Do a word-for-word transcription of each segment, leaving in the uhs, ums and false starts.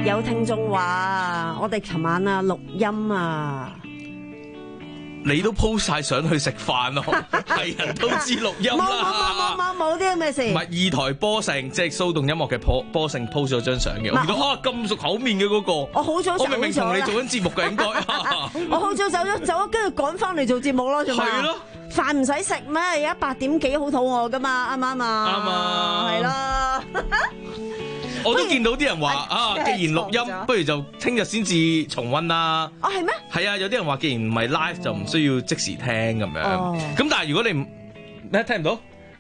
有聽眾話我哋琴晚啊錄音啊， 你都 po 晒相去食飯咯，係人都知錄音冇冇啦。 冇冇冇冇啲咁嘅事。 唔係二台波盛，即係騷動音樂嘅波波盛 po 咗張相嘅，我見到啊咁熟口面嘅嗰個， 我好早走咗啦， 我明明同你做緊節目嘅應該。 我好早走咗走咗，跟住趕翻嚟做節目咯，做咩？ 係咯， 飯唔使食咩？而家八點幾好肚餓噶嘛，啱唔啱啊？ 啱啊係啦。 我都見到啲人話啊，既然錄音，不如就聽日先至重溫啦。 哦，係咩？ 係啊，有啲人話，既然唔係 live 就唔需要即時聽咁樣。 哦咁但係如果你唔咩聽唔到？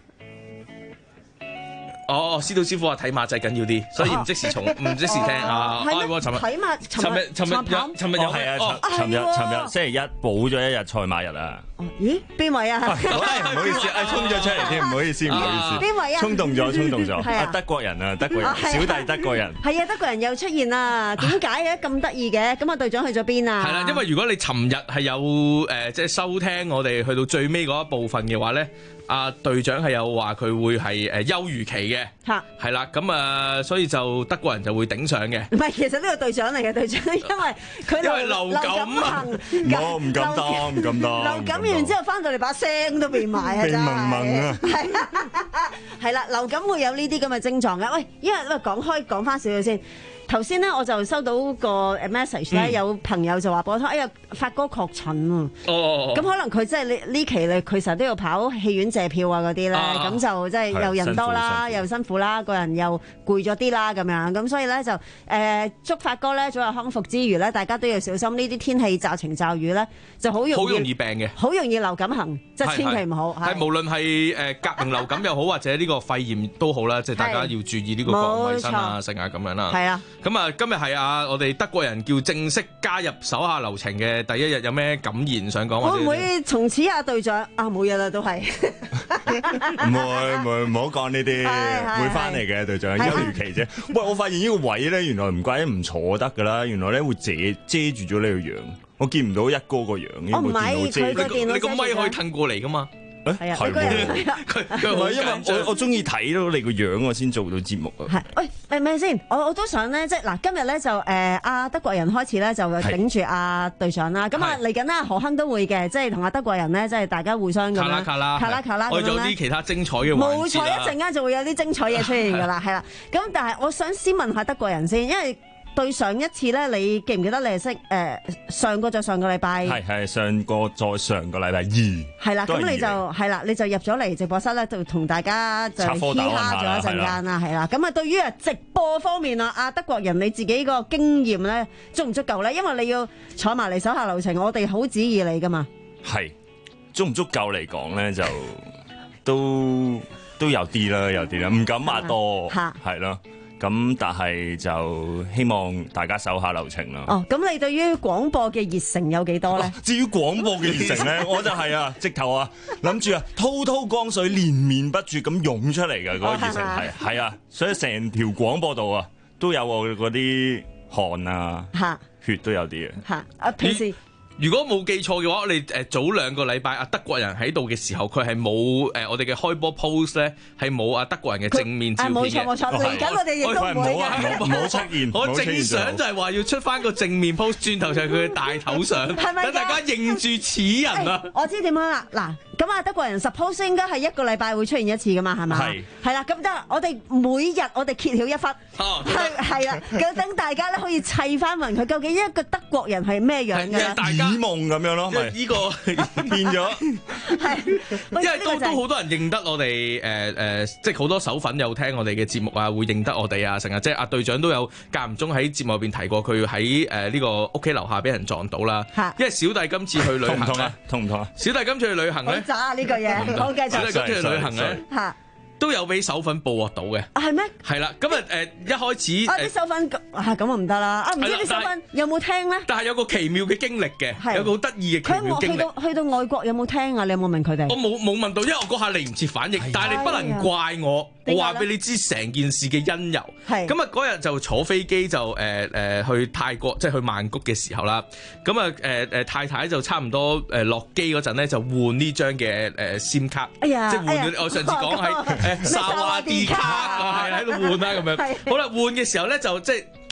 哦，司徒師傅話睇馬仔緊要啲，所以唔即時重唔即時聽啊。 係咩？ 尋日睇馬， 尋日尋日有尋日有係啊， 哦尋尋日尋日星期一補咗一日賽馬日啊！ 咦？邊位啊？ 唔好意思，誒衝咗出嚟添，唔好意思，唔好意思。 邊位啊？ 衝動咗，衝動咗。 係啊啊，德國人啊，德國人， 啊係啊小弟德國人。 係啊，德國人又出現啦！點解嘅咁得意嘅？咁啊，隊長去咗邊啊？ 係啦，因為如果你尋日係有誒即係收聽我哋去到最尾嗰一部分嘅話咧，阿隊長係有話佢會係誒休漁期嘅， 嚇係啦，咁啊所以就德國人就會頂上嘅。 唔係，其實呢個隊長嚟嘅隊長，因為佢因為流感啊我唔敢當，唔敢當。 流感完之後翻到嚟把聲都變埋啊！ 鼻真係濛濛啊！ 係啊，係啦，流感會有呢啲咁嘅症狀嘅。喂，因為喂講開講翻少少先。頭先咧我就收到個 message 咧，有朋友就話俾我聽，哎呀，發哥確診啊！ 哦， 咁可能佢即係呢呢期咧，佢成日都要跑戲院借票啊嗰啲咧，咁就即係又人多啦，又辛苦啦，個人又攰咗啲啦咁樣，咁所以咧就誒祝發哥咧早日康復之餘咧，大家都要小心呢啲天氣驟晴驟雨咧，就好容易好容易病嘅， 好容易流感行，即係千祈唔好。 係無論係誒甲型流感又好，或者呢個肺炎都好啦，即係大家要注意呢個個人衞生啊、成啊咁樣啦。 係啊。 咁啊，今日係啊，我哋德國人叫正式加入手下留情嘅第一日，有咩感言想講？ 會唔會從此啊隊長啊冇嘢啦都係？ 唔會唔會唔好講呢啲，會翻嚟嘅隊長，休漁期啫。喂，我發現呢個位咧，原來唔怪得唔坐得噶啦，原來咧會遮遮住咗你個樣，我見唔到一哥個樣。 我唔係佢個電腦， 你個咪可以褪過嚟噶嘛？ 係啊，係喎， 佢佢唔係因為我我中意睇到你個樣，我先做到節目啊。 係，喂，係咪先？我我都想咧，即係嗱，今日咧就誒阿德國人開始咧就頂住阿隊長啦。咁啊嚟緊啦，何亨都會嘅，即係同阿德國人咧，即係大家互相咁樣卡啦卡啦卡啦卡啦我有啲其他精彩嘅環節啦。 冇錯，一陣間就會有啲精彩嘢出現㗎啦，係啦。咁但係我想先問下德國人先，因為對上一次咧，你記唔記得你係識誒上個再上個禮拜？ 係係上個再上個禮拜二。 係啦，咁你就係係啦，你就入咗嚟直播室咧，就同大家就嘻哈咗一陣間啦，係啦。咁啊，對於啊直播方面啊，阿德國人你自己個經驗咧足唔足夠咧？因為你要坐埋嚟手下留情，我哋好指意你噶嘛。 係足唔足夠嚟講咧，就都都有啲啦，有啲啦，唔敢話多，係咯。咁但係就希望大家手下留情啦。 哦，咁你對於廣播嘅熱誠有幾多咧？ 至於廣播嘅熱誠咧，我就係啊，直頭啊，諗住啊，滔滔江水連綿不絕咁湧出嚟嘅嗰個熱誠係係啊，所以成條廣播道啊都有我嗰啲汗啊、血都有啲嘅。 嚇啊！平時。 如果冇記錯嘅話，我哋誒早兩個禮拜阿德國人喺度嘅時候，佢係冇誒我哋嘅開波 post 咧，係冇阿德國人嘅正面照片嘅。 冇錯冇錯，嚟緊我哋亦都唔會嘅。 唔好出現。 我正想就係話要出翻個正面 post，轉頭就係佢嘅大頭相，等大家認住此人啊！ 我知點樣啦，嗱，咁啊德國人 suppose 應該係一個禮拜會出現一次噶嘛，係咪？係。係啦，咁得，我哋每日我哋揭曉一忽，係係啦，咁等大家咧可以砌翻勻佢究竟一個德國人係咩樣嘅。 大家耳夢咁樣咯，咪呢個變咗， 係， 因為都都好多人認得我哋誒誒，即係好多手粉有聽我哋嘅節目啊，會認得我哋啊，成日即係阿隊長都有間唔中喺節目入邊提過，佢喺誒呢個屋企樓下俾人撞到啦。因為小弟今次去旅行痛唔痛啊？痛唔痛啊？ 小弟今次去旅行咧， 好渣呢個嘢，好繼續。 小弟今次去旅行咧， 嚇。 都有俾手粉捕獲到嘅， 係咩？ 係啦，咁啊誒一開始啊啲手粉啊咁啊唔得啦，啊唔知啲手粉有冇聽咧？ 但係有個奇妙嘅經歷嘅，有個好得意嘅奇妙經歷。 佢去到去到外國有冇聽啊？你有冇問佢哋？ 我冇冇問到，因為我嗰下嚟唔切反應，但係你不能怪我，我話俾你知成件事嘅因由。係咁啊嗰日就坐飛機就誒誒去泰國，即係去曼谷嘅時候啦。咁啊誒誒太太就差唔多誒落機嗰陣咧就換呢張嘅誒 SIM 卡，即係換咗我上次講喺。誒沙瓦迪卡啊，係喺度換啦咁樣。好啦，換嘅時候咧就即係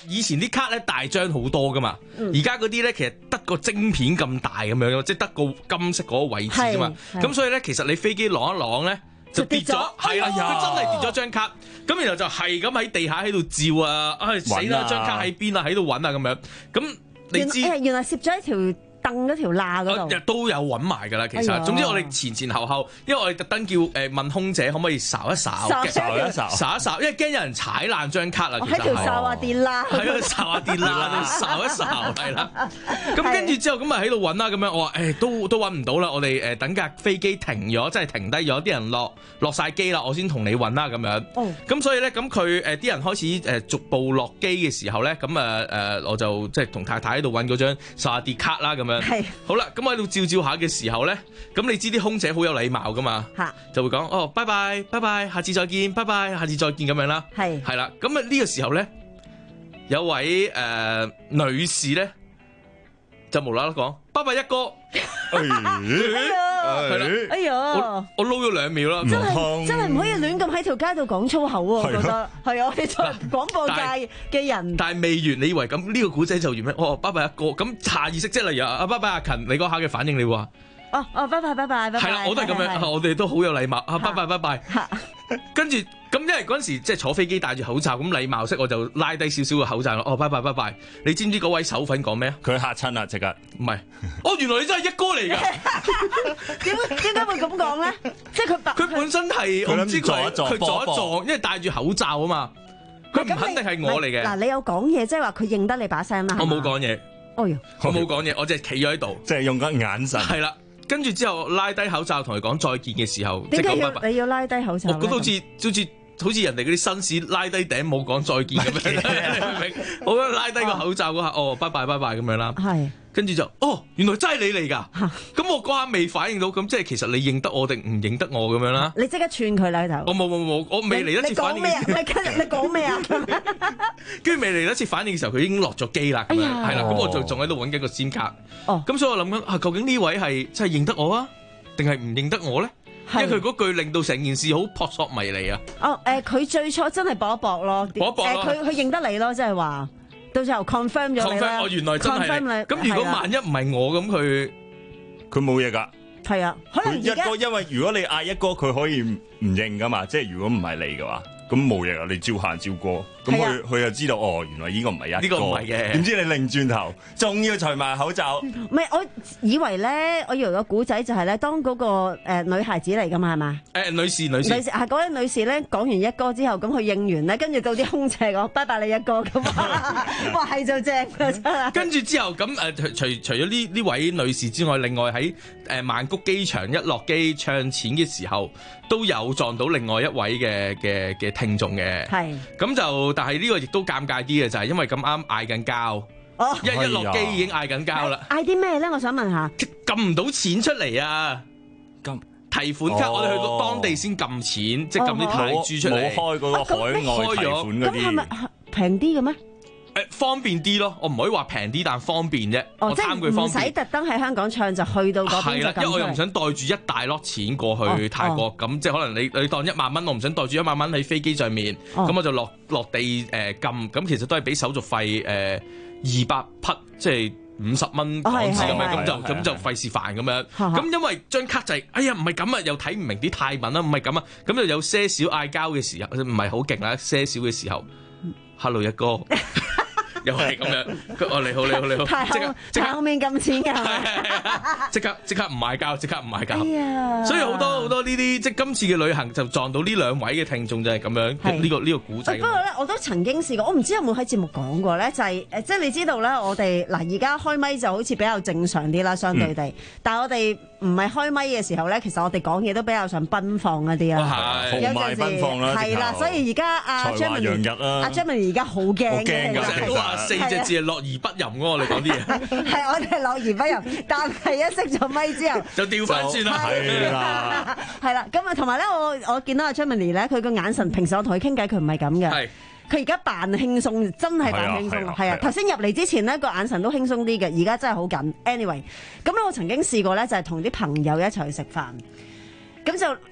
以前啲卡咧大張好多噶嘛，而家嗰啲咧其實得個晶片咁大咁樣，即係得個金色嗰個位置啫嘛。咁所以咧，其實你飛機啷一啷咧就跌咗，係啦，佢真係跌咗張卡。咁然後就係咁喺地下喺度照啊，唉死啦！張卡喺邊啊？喺度揾啊咁樣。咁你知原來攝咗一條凳嗰條罅嗰度， 都有揾埋㗎啦。其實，哎、總之我哋前前後後，因為我哋特登叫誒問空姐可唔可以睄一睄，睄一睄，睄一睄，因為驚有人踩爛張卡啦。其實喺條睄下跌啦， 係啊，睄下跌啦，睄一睄係啦。咁跟住之後咁咪喺度揾啦。咁樣我話誒都都揾唔到啦。我哋誒等架飛機停咗，即係停低咗，啲人落落曬機啦，我先同你揾啦咁樣。咁、哦、所以咧，咁佢誒啲人開始誒逐步落機嘅時候咧，咁誒誒我就即係同太太喺度揾嗰張睄下跌卡啦咁樣。係好啦。咁喺度照照下嘅時候咧，咁你知啲空姐好有禮貌噶嘛，就會講哦，拜拜拜拜，下次再見，拜拜，下次再見咁樣啦，係係啦。咁啊呢個時候咧，有位誒、呃、女士咧就無啦啦講拜拜一哥，係啦，哎呀，我我撈咗兩秒啦， 真係真係唔可以亂咁喺條街度講粗口喎，我覺得係啊，我哋作為廣播界嘅人， 但係未完，你以為咁呢個古仔就完咩？哦，拜拜一哥，咁下意識即係例如啊，拜拜阿勤，你嗰下嘅反應你話？ 哦哦，拜拜拜拜拜拜， 係啦，我都係咁樣，我哋都好有禮貌啊，拜拜拜拜，跟住咁因為嗰陣時即係坐飛機戴住口罩，咁禮貌式我就拉低少少個口罩咯，哦，拜拜拜拜，你知唔知嗰位手粉講咩啊？ 佢嚇親啦，即刻， 唔係，哦，原來你真係一哥嚟㗎， 點點解會咁講咧？即係佢佢本身係我唔知佢佢撞一撞，因為戴住口罩啊嘛，佢唔肯定係我嚟嘅。 嗱，你有講嘢，即係話佢認得你把聲啦。 我冇講嘢， 哦喲， 我冇講嘢，我淨係企咗喺度， 即係用個眼神。 係啦。跟住之後拉低口罩同佢講再見嘅時候， 點解要你要拉低口罩？ 我覺得好似好似好似人哋嗰啲紳士拉低頂帽講再見咁樣，你明唔明？我覺得拉低個口罩嗰下，哦，拜拜拜拜咁樣啦。係。跟住就哦，原來真係你嚟㗎。咁我嗰下未反應到，咁即係其實你認得我定唔認得我咁樣啦？ 你即刻串佢啦頭。 我冇冇冇，我未嚟得切反應。 你講咩啊？你跟你講咩啊？ 跟住未嚟得切反應嘅時候，佢已經落咗機啦。咁樣係啦，咁我就仲喺度揾緊個 SIM 卡。哦。咁所以我諗緊啊，究竟呢位係真係認得我啊？定係唔認得我咧？因為佢嗰句令到成件事好撲朔迷離啊！ 哦，誒，佢最初真係搏一搏咯， 搏一搏咯。 佢佢認得你咯，即係話到最後 confirm 咗你啦。 confirm 我原來真係。咁如果萬一唔係我咁，佢佢冇嘢㗎。 係啊，可能一哥，因為如果你嗌一哥，佢可以唔認㗎嘛。即係如果唔係你嘅話，咁冇嘢啊，你照行照過。咁佢佢就知道哦，原來呢個唔係一哥， 呢個唔係嘅。 點知你擰轉頭，仲要除埋口罩？ 唔係，我以為咧，我以為個古仔就係咧，當嗰個誒女孩子嚟㗎嘛，係嘛？ 誒女士女士， 女士係嗰位女士咧，講完一哥之後，咁佢應完咧，跟住到啲空姐講拜拜你一哥咁啊，哇係就正啊真係。跟住之後咁誒，除除咗呢呢位女士之外，另外喺誒曼谷機場一落機唱錢嘅時候，都有撞到另外一位嘅嘅嘅聽眾嘅。係咁就。但係呢個亦都尷尬啲嘅，就係因為咁啱嗌緊交，哦、一一落機已經嗌緊交啦。 嗌啲咩咧？我想問下， 撳唔到錢出嚟啊！撳提款卡，哦、我哋去到當地先撳錢，即係撳啲泰銖出嚟。冇開嗰個海外提款嗰啲。咁係咪平啲嘅咩？誒方便啲咯，我唔可以話平啲，但方便啫。 哦， 我貪佢方便， 唔使特登喺香港唱就去到嗰邊就咁。係啦， 因為我又唔想袋住一大粒錢過去泰國，咁、哦哦、即係可能你你當一萬蚊，我唔想袋住一萬蚊喺飛機上面，咁、哦、我就落落地誒撳，咁、呃、其實都係俾手續費誒二百匹，即係五十蚊港紙咁樣，咁就咁就費事煩咁樣。咁因為張卡就係、是，哎呀唔係咁啊，又睇唔明啲泰文啦，唔係咁啊，咁就有些少嗌交嘅時候，唔係好勁啦，些少嘅時候 ，Hello 一哥。又係咁樣，哦你好你好你好， 即刻即刻後面咁錢㗎， 即刻即刻唔嗌交，即刻唔嗌交，所以好多好多呢啲即係今次嘅旅行就撞到呢兩位嘅聽眾就係咁樣，呢個呢個古仔。不過咧，我都曾經試過，我唔知有冇喺節目講過咧，就係誒，即係你知道咧，我哋嗱而家開咪就好似比較正常啲啦，相對地，但係我哋唔係開咪嘅時候咧，其實我哋講嘢都比較上奔放一啲啊， 豪邁奔放啦， 係啦，所以而家阿 Jeremy 阿 Jeremy 而家好驚嘅。 四隻字係樂而不淫喎，你講啲嘢。 係我哋係樂而不淫，但係一熄咗咪之後就調翻轉啦。 係啦， 係啦。咁啊，同埋咧，我我見到阿 Jeremy 咧，佢個眼神，平時我同佢傾偈，佢唔係咁嘅。係。佢而家扮輕鬆，真係扮輕鬆。係啊，頭先入嚟之前呢個眼神都輕鬆啲嘅，而家真係好緊。Anyway，咁咧我曾經試過咧，就係同啲朋友一齊去食飯，咁就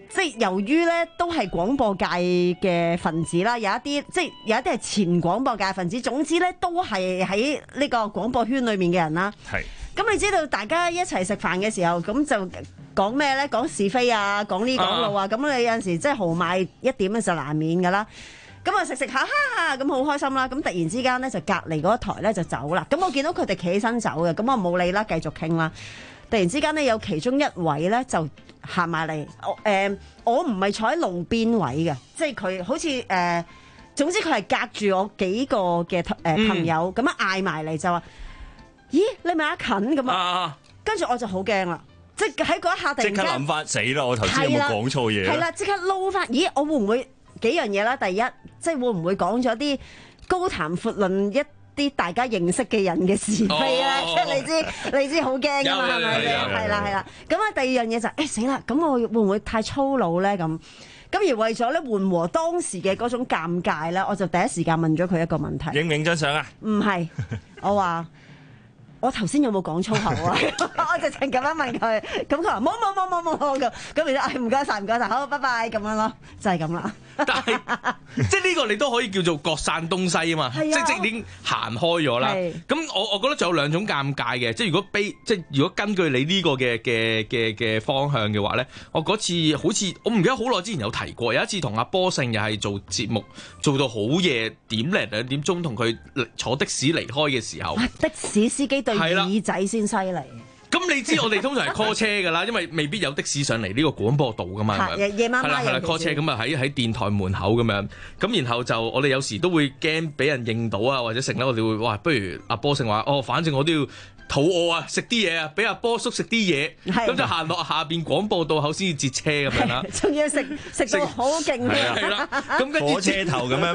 即係由於咧都係廣播界嘅分子啦，有一啲即係有一啲係前廣播界分子，總之咧都係喺呢個廣播圈裏面嘅人啦。 係。 咁你知道大家一齊食飯嘅時候，咁就講咩咧？講是非啊，講呢講路啊，咁、啊、你有陣時即係豪邁一點咧就難免噶啦。咁啊食食下，哈哈，咁好開心啦！咁突然之間咧就隔離嗰一台咧就走啦。咁我見到佢哋企起身走嘅，咁我冇理啦，繼續傾啦。突然之間咧有其中一位咧就行埋嚟，我誒我唔係坐喺路邊位嘅，即係佢好似誒、呃，總之佢係隔住我幾個嘅誒、呃、朋友咁樣嗌埋嚟就話。咦，你咪阿近咁啊？跟住我就好驚啦，即係喺嗰一下突然間即刻諗翻死啦！我頭先有冇講錯嘢？ 係啦，即刻撈翻。咦，我會唔會幾樣嘢啦？第一，即係會唔會講咗啲高談闊論一啲大家認識嘅人嘅是非咧？即係你知你知好驚㗎嘛？係咪先？係啦係啦。咁啊，第二樣嘢就誒死啦！咁我會唔會太粗魯咧？咁咁而為咗咧緩和當時嘅嗰種尷尬咧，我就第一時間問咗佢一個問題： 影唔影張相啊？ 唔係，我話。我頭先有冇講粗口啊？我直情咁樣問佢，咁佢話冇冇冇冇冇冇咁，咁然之後唉唔該晒唔該晒，好拜拜咁樣咯，就係咁啦。 但係即係呢個你都可以叫做各散東西啊嘛，即係即係已經行開咗啦。咁我我覺得仲有兩種尷尬嘅，即係如果悲即係如果根據你呢個嘅嘅嘅嘅方向嘅話咧，我嗰次好似我唔記得好耐之前有提過，有一次同阿波勝又係做節目做到好夜點零兩點鐘，同佢坐的士離開嘅時候， 的士司機對耳仔先犀利。 咁你知我哋通常係 call 車㗎啦，因為未必有的士上嚟呢個廣播道㗎嘛。 夜晚晚係啦 call 車咁啊喺喺電台門口咁樣，咁然後就我哋有時都會驚俾人認到啊，或者成咧我哋會哇，不如阿波勝話哦，反正我都要肚餓啊，食啲嘢啊，俾阿波叔食啲嘢，咁就行落下邊廣播道口先至截車咁樣啦。 仲要食食到好勁嘅， 係啦，咁跟住火車頭咁樣，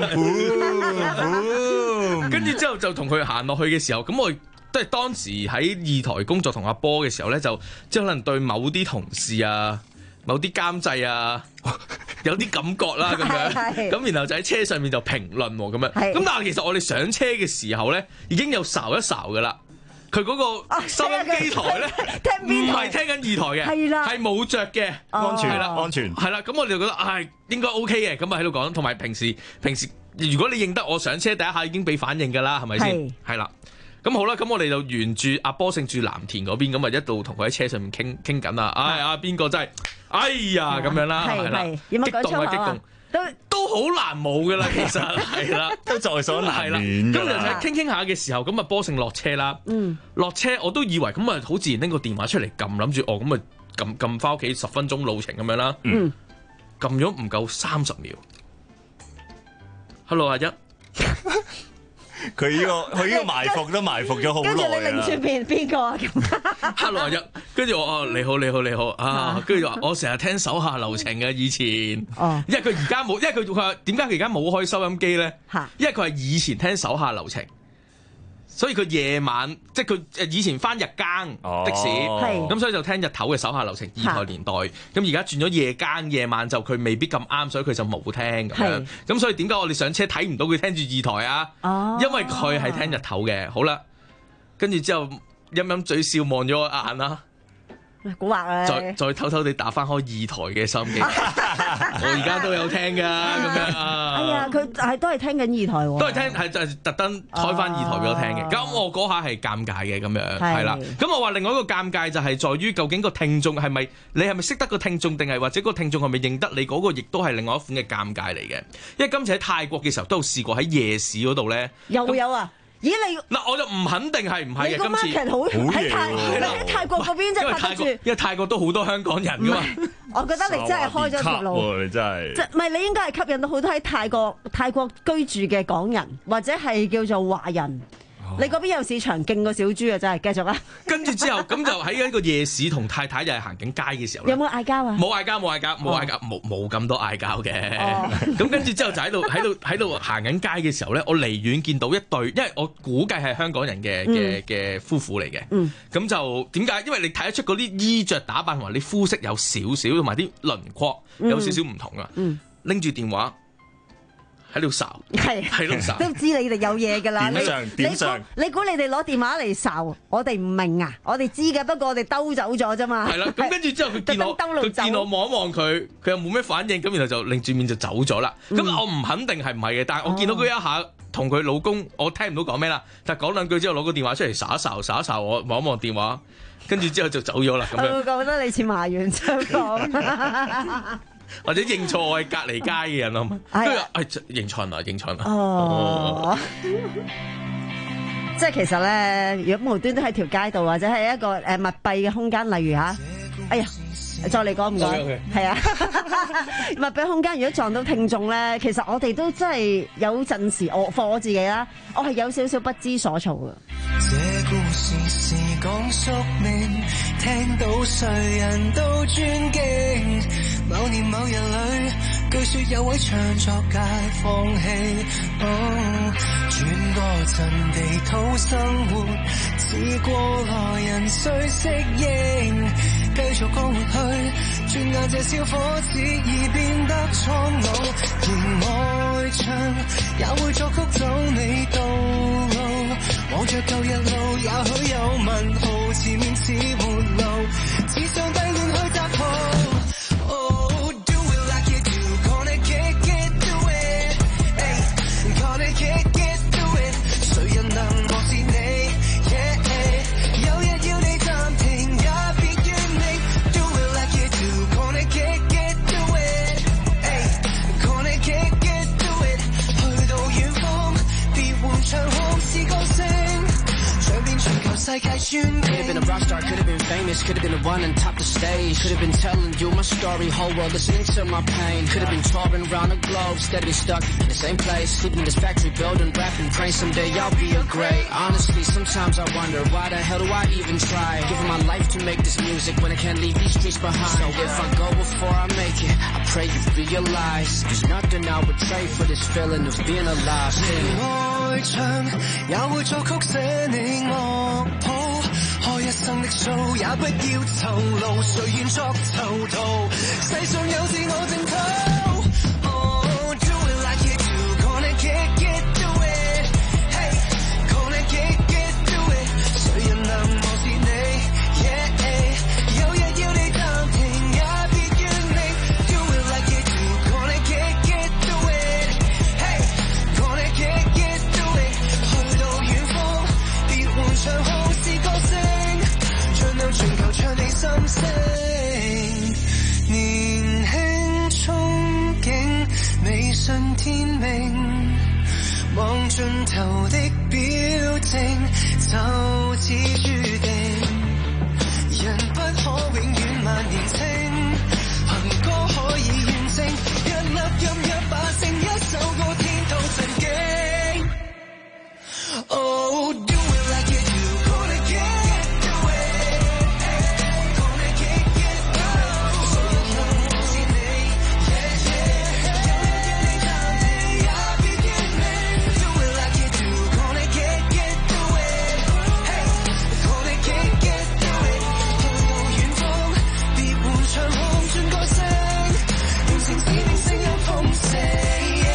跟住之後就同佢行落去嘅時候，咁我。即係當時喺二台工作同阿波嘅時候咧，就即係可能對某啲同事啊、某啲監製啊有啲感覺啦咁樣，咁然後就喺車上面就評論喎咁樣。咁但係其實我哋上車嘅時候咧，已經有睄一睄噶啦。佢嗰個收音機台咧，唔係聽緊二台嘅，係冇着嘅， 安全啦，安全係啦。咁我哋就覺得唉應該 OK 嘅，咁啊喺度講。同埋平時平時如果你認得我上車第一下已經俾反應㗎啦，係咪先？係啦。咁好啦，咁我哋就沿住阿波勝住藍田嗰邊，咁啊一度同佢喺車上面傾傾緊啦。唉，阿邊個真係，哎呀咁樣啦，係啦，激動啊激動，都都好難冇噶啦，其實係啦， 都在所難免㗎啦。 咁就係傾傾下嘅時候，咁啊波勝落車啦，落車我都以為咁啊好自然拎個電話出嚟撳，諗住哦咁啊撳撳翻屋企十分鐘路程咁樣啦，撳咗唔夠三十秒。Hello 阿一。 佢呢、這個佢呢個埋伏都埋伏咗好耐啦。跟住你擰住邊邊個啊 ？Hello 阿一，跟住我哦你好你好你好啊，跟住話我成日聽手下留情嘅以前，哦、因為佢而家冇，因為佢佢話點解佢而家冇開收音機咧？因為佢係以前聽手下留情。所以佢夜晚即係佢誒以前翻日更的士，咁、哦、所以就聽日頭嘅手下留情二台年代。咁而家轉咗夜更，夜晚就佢未必咁啱，所以佢就冇聽咁樣。咁所以點解我哋上車睇唔到佢聽住二台啊？哦、因為佢係聽日頭嘅。好啦，跟住之後陰陰嘴笑望咗我眼啦。 古惑咧， 再再偷偷地打翻開二台嘅收音機，我而家都有聽噶咁樣啊！ 哎呀，佢係都係聽緊二台喎， 都係聽係就係特登開翻二台俾我聽嘅。咁、啊、我嗰下係尷尬嘅咁樣，係啦。咁我話另外一個尷尬就係在於究竟個聽眾係咪你係咪識得個聽眾，定係或者個聽眾係咪認得你嗰個，亦都係另外一款嘅尷尬嚟嘅。因為今次喺泰國嘅時候都有試過喺夜市嗰度咧， 又有啊。咦你嗱我就唔肯定係唔係嘅今次。 你個 market 好喺泰喺泰國嗰邊即係拍得住， 因為泰國都好多香港人噶嘛。 我覺得你真係開咗條路， 你真係。即係唔係你應該係吸引到好多喺泰國泰國居住嘅港人，或者係叫做華人。你嗰邊有市場勁過小豬啊！真係繼續啊！ 跟住之後咁就喺一個夜市同太太又係行緊街嘅時候， 有冇嗌交啊？ 冇嗌交，冇嗌交，冇嗌交，冇冇咁多嗌交嘅。咁跟住之後就喺度喺度喺度行緊街嘅時候咧，我離遠見到一對，因為我估計係香港人嘅嘅嘅夫婦嚟嘅。咁、嗯、就點解？因為你睇得出嗰啲衣着打扮同埋你膚色有少少，同埋啲輪廓有少少唔同啊。拎住、嗯嗯、電話喺度睄， 係喺度睄， 都知你哋有嘢㗎啦。 點上點上， 你估你哋攞電話嚟睄，我哋唔明啊！我哋知嘅，不過我哋兜走咗啫嘛。 係啦，咁跟住之後佢見我，佢見我望一望佢，佢又冇咩反應，咁然後就擰住面就走咗啦。咁、嗯、我唔肯定係唔係嘅，但係我見到佢一下同佢老公，我聽唔到講咩啦，但係講兩句之後攞個電話出嚟睄一睄，睄一睄我望一望電話，跟住之後就走咗啦。咁樣我覺得你似麻原彰講。 或者認錯我係隔離街嘅人啊嘛，跟住誒認錯啦，認錯啦。 哦，即係其實咧，如果無端端喺條街度，或者係一個誒密閉嘅空間，例如嚇，哎呀，再嚟講唔該，係啊，密閉空間如果撞到聽眾咧，其實我哋都真係有陣時，我放我自己啦，我係有少少不知所措嘅。 這故事是講宿命，聽到誰人都尊敬。某年某日裏，據說有位唱作界放棄。哦，轉個陣地討生活，似過來人需適應，繼續過活去。轉眼這小伙子已變得蒼老，而愛唱也會作曲走你道路。望着舊日路，也許有問號，前面似沒路，只想低戀去踏步。Oh, do it like you do, gonna get get do it, ay, gonna get get do it， 誰人能漠視你 ？Yeah， 有日要你暫停，也別怨你。Do it like you do, gonna get get do it, ay, gonna get get do it， 去到遠方，別換唱腔是歌聲。Could have been a rock star, could have been famous, could have been the one on top the stage. Could have been telling you my story, whole world listening to my pain. Could have been touring around the globe, instead of being stuck in the same place. Sleeping in this factory building, rapping, praying someday I'll be a great. Honestly, sometimes I wonder, why the hell do I even try? Giving my life to make this music when I can't leave these streets behind. So if I go before I make it, I pray you realize there's nothing I would trade for this feeling of being alive. Yeah. 愛唱也會作曲寫你樂譜，開一生的 show 也不要酬勞，誰願作囚徒？世上有自我淨土。Oh, do it like you do, gonna get get do it, hey, gonna get get do it， 誰人能漠視你 ？Yeah， 有日要你暫停也別怨你。Do it like you do, gonna get get do it, hey, gonna get get。唱好是歌聲，盡量全球唱你心聲。年輕憧憬，未信天命，望盡頭的表情，就似注定。人不可永遠萬年青，憑歌可以驗證，一粒音一把聲，一首歌天土震驚。Oh, do it like you do, gonna get do it, gonna get get do it， 誰人能漠視你 ？Yeah yeah， 有日要你暫停也別怨你。Do it like you do, gonna get get do it, gonna get get do it， 去到遠方，別換唱腔轉歌聲，用城市的聲音豐盛。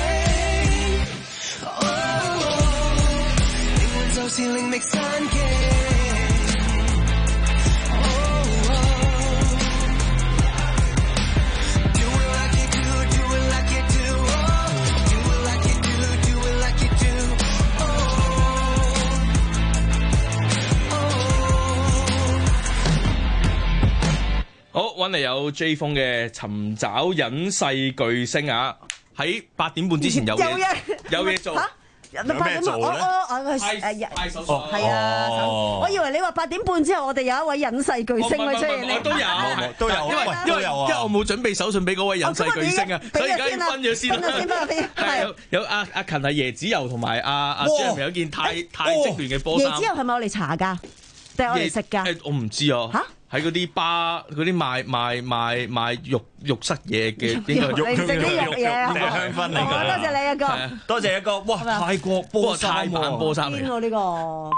是另覓山徑。Do it like you do, do it like you do, do it like you do, do it like you do, oh, oh。 好，揾嚟有 J 風嘅尋找隱世巨星啊！喺八點半之前有嘢有嘢做。 有咩做咧？ 我我我係誒派手信， 係啊！我以為你話八點半之後，我哋有一位隱世巨星會出現。 我都有，都有，因為因為因為我冇準備手信俾嗰位隱世巨星啊，所以而家要分咗先啦。係有有阿阿勤係椰子油同埋阿阿 Jeremy 有件太太織亂嘅波衫。 椰子油係咪我嚟搽㗎？定係我嚟食㗎？ 誒，我唔知啊。嚇！喺嗰啲巴嗰啲賣賣賣賣肉肉室嘢嘅，應該肉食啲肉嘢啊！ 香薰嚟㗎。 多謝你一個， 多謝一個。哇！泰國波衫泰版波衫嚟。 邊個呢個？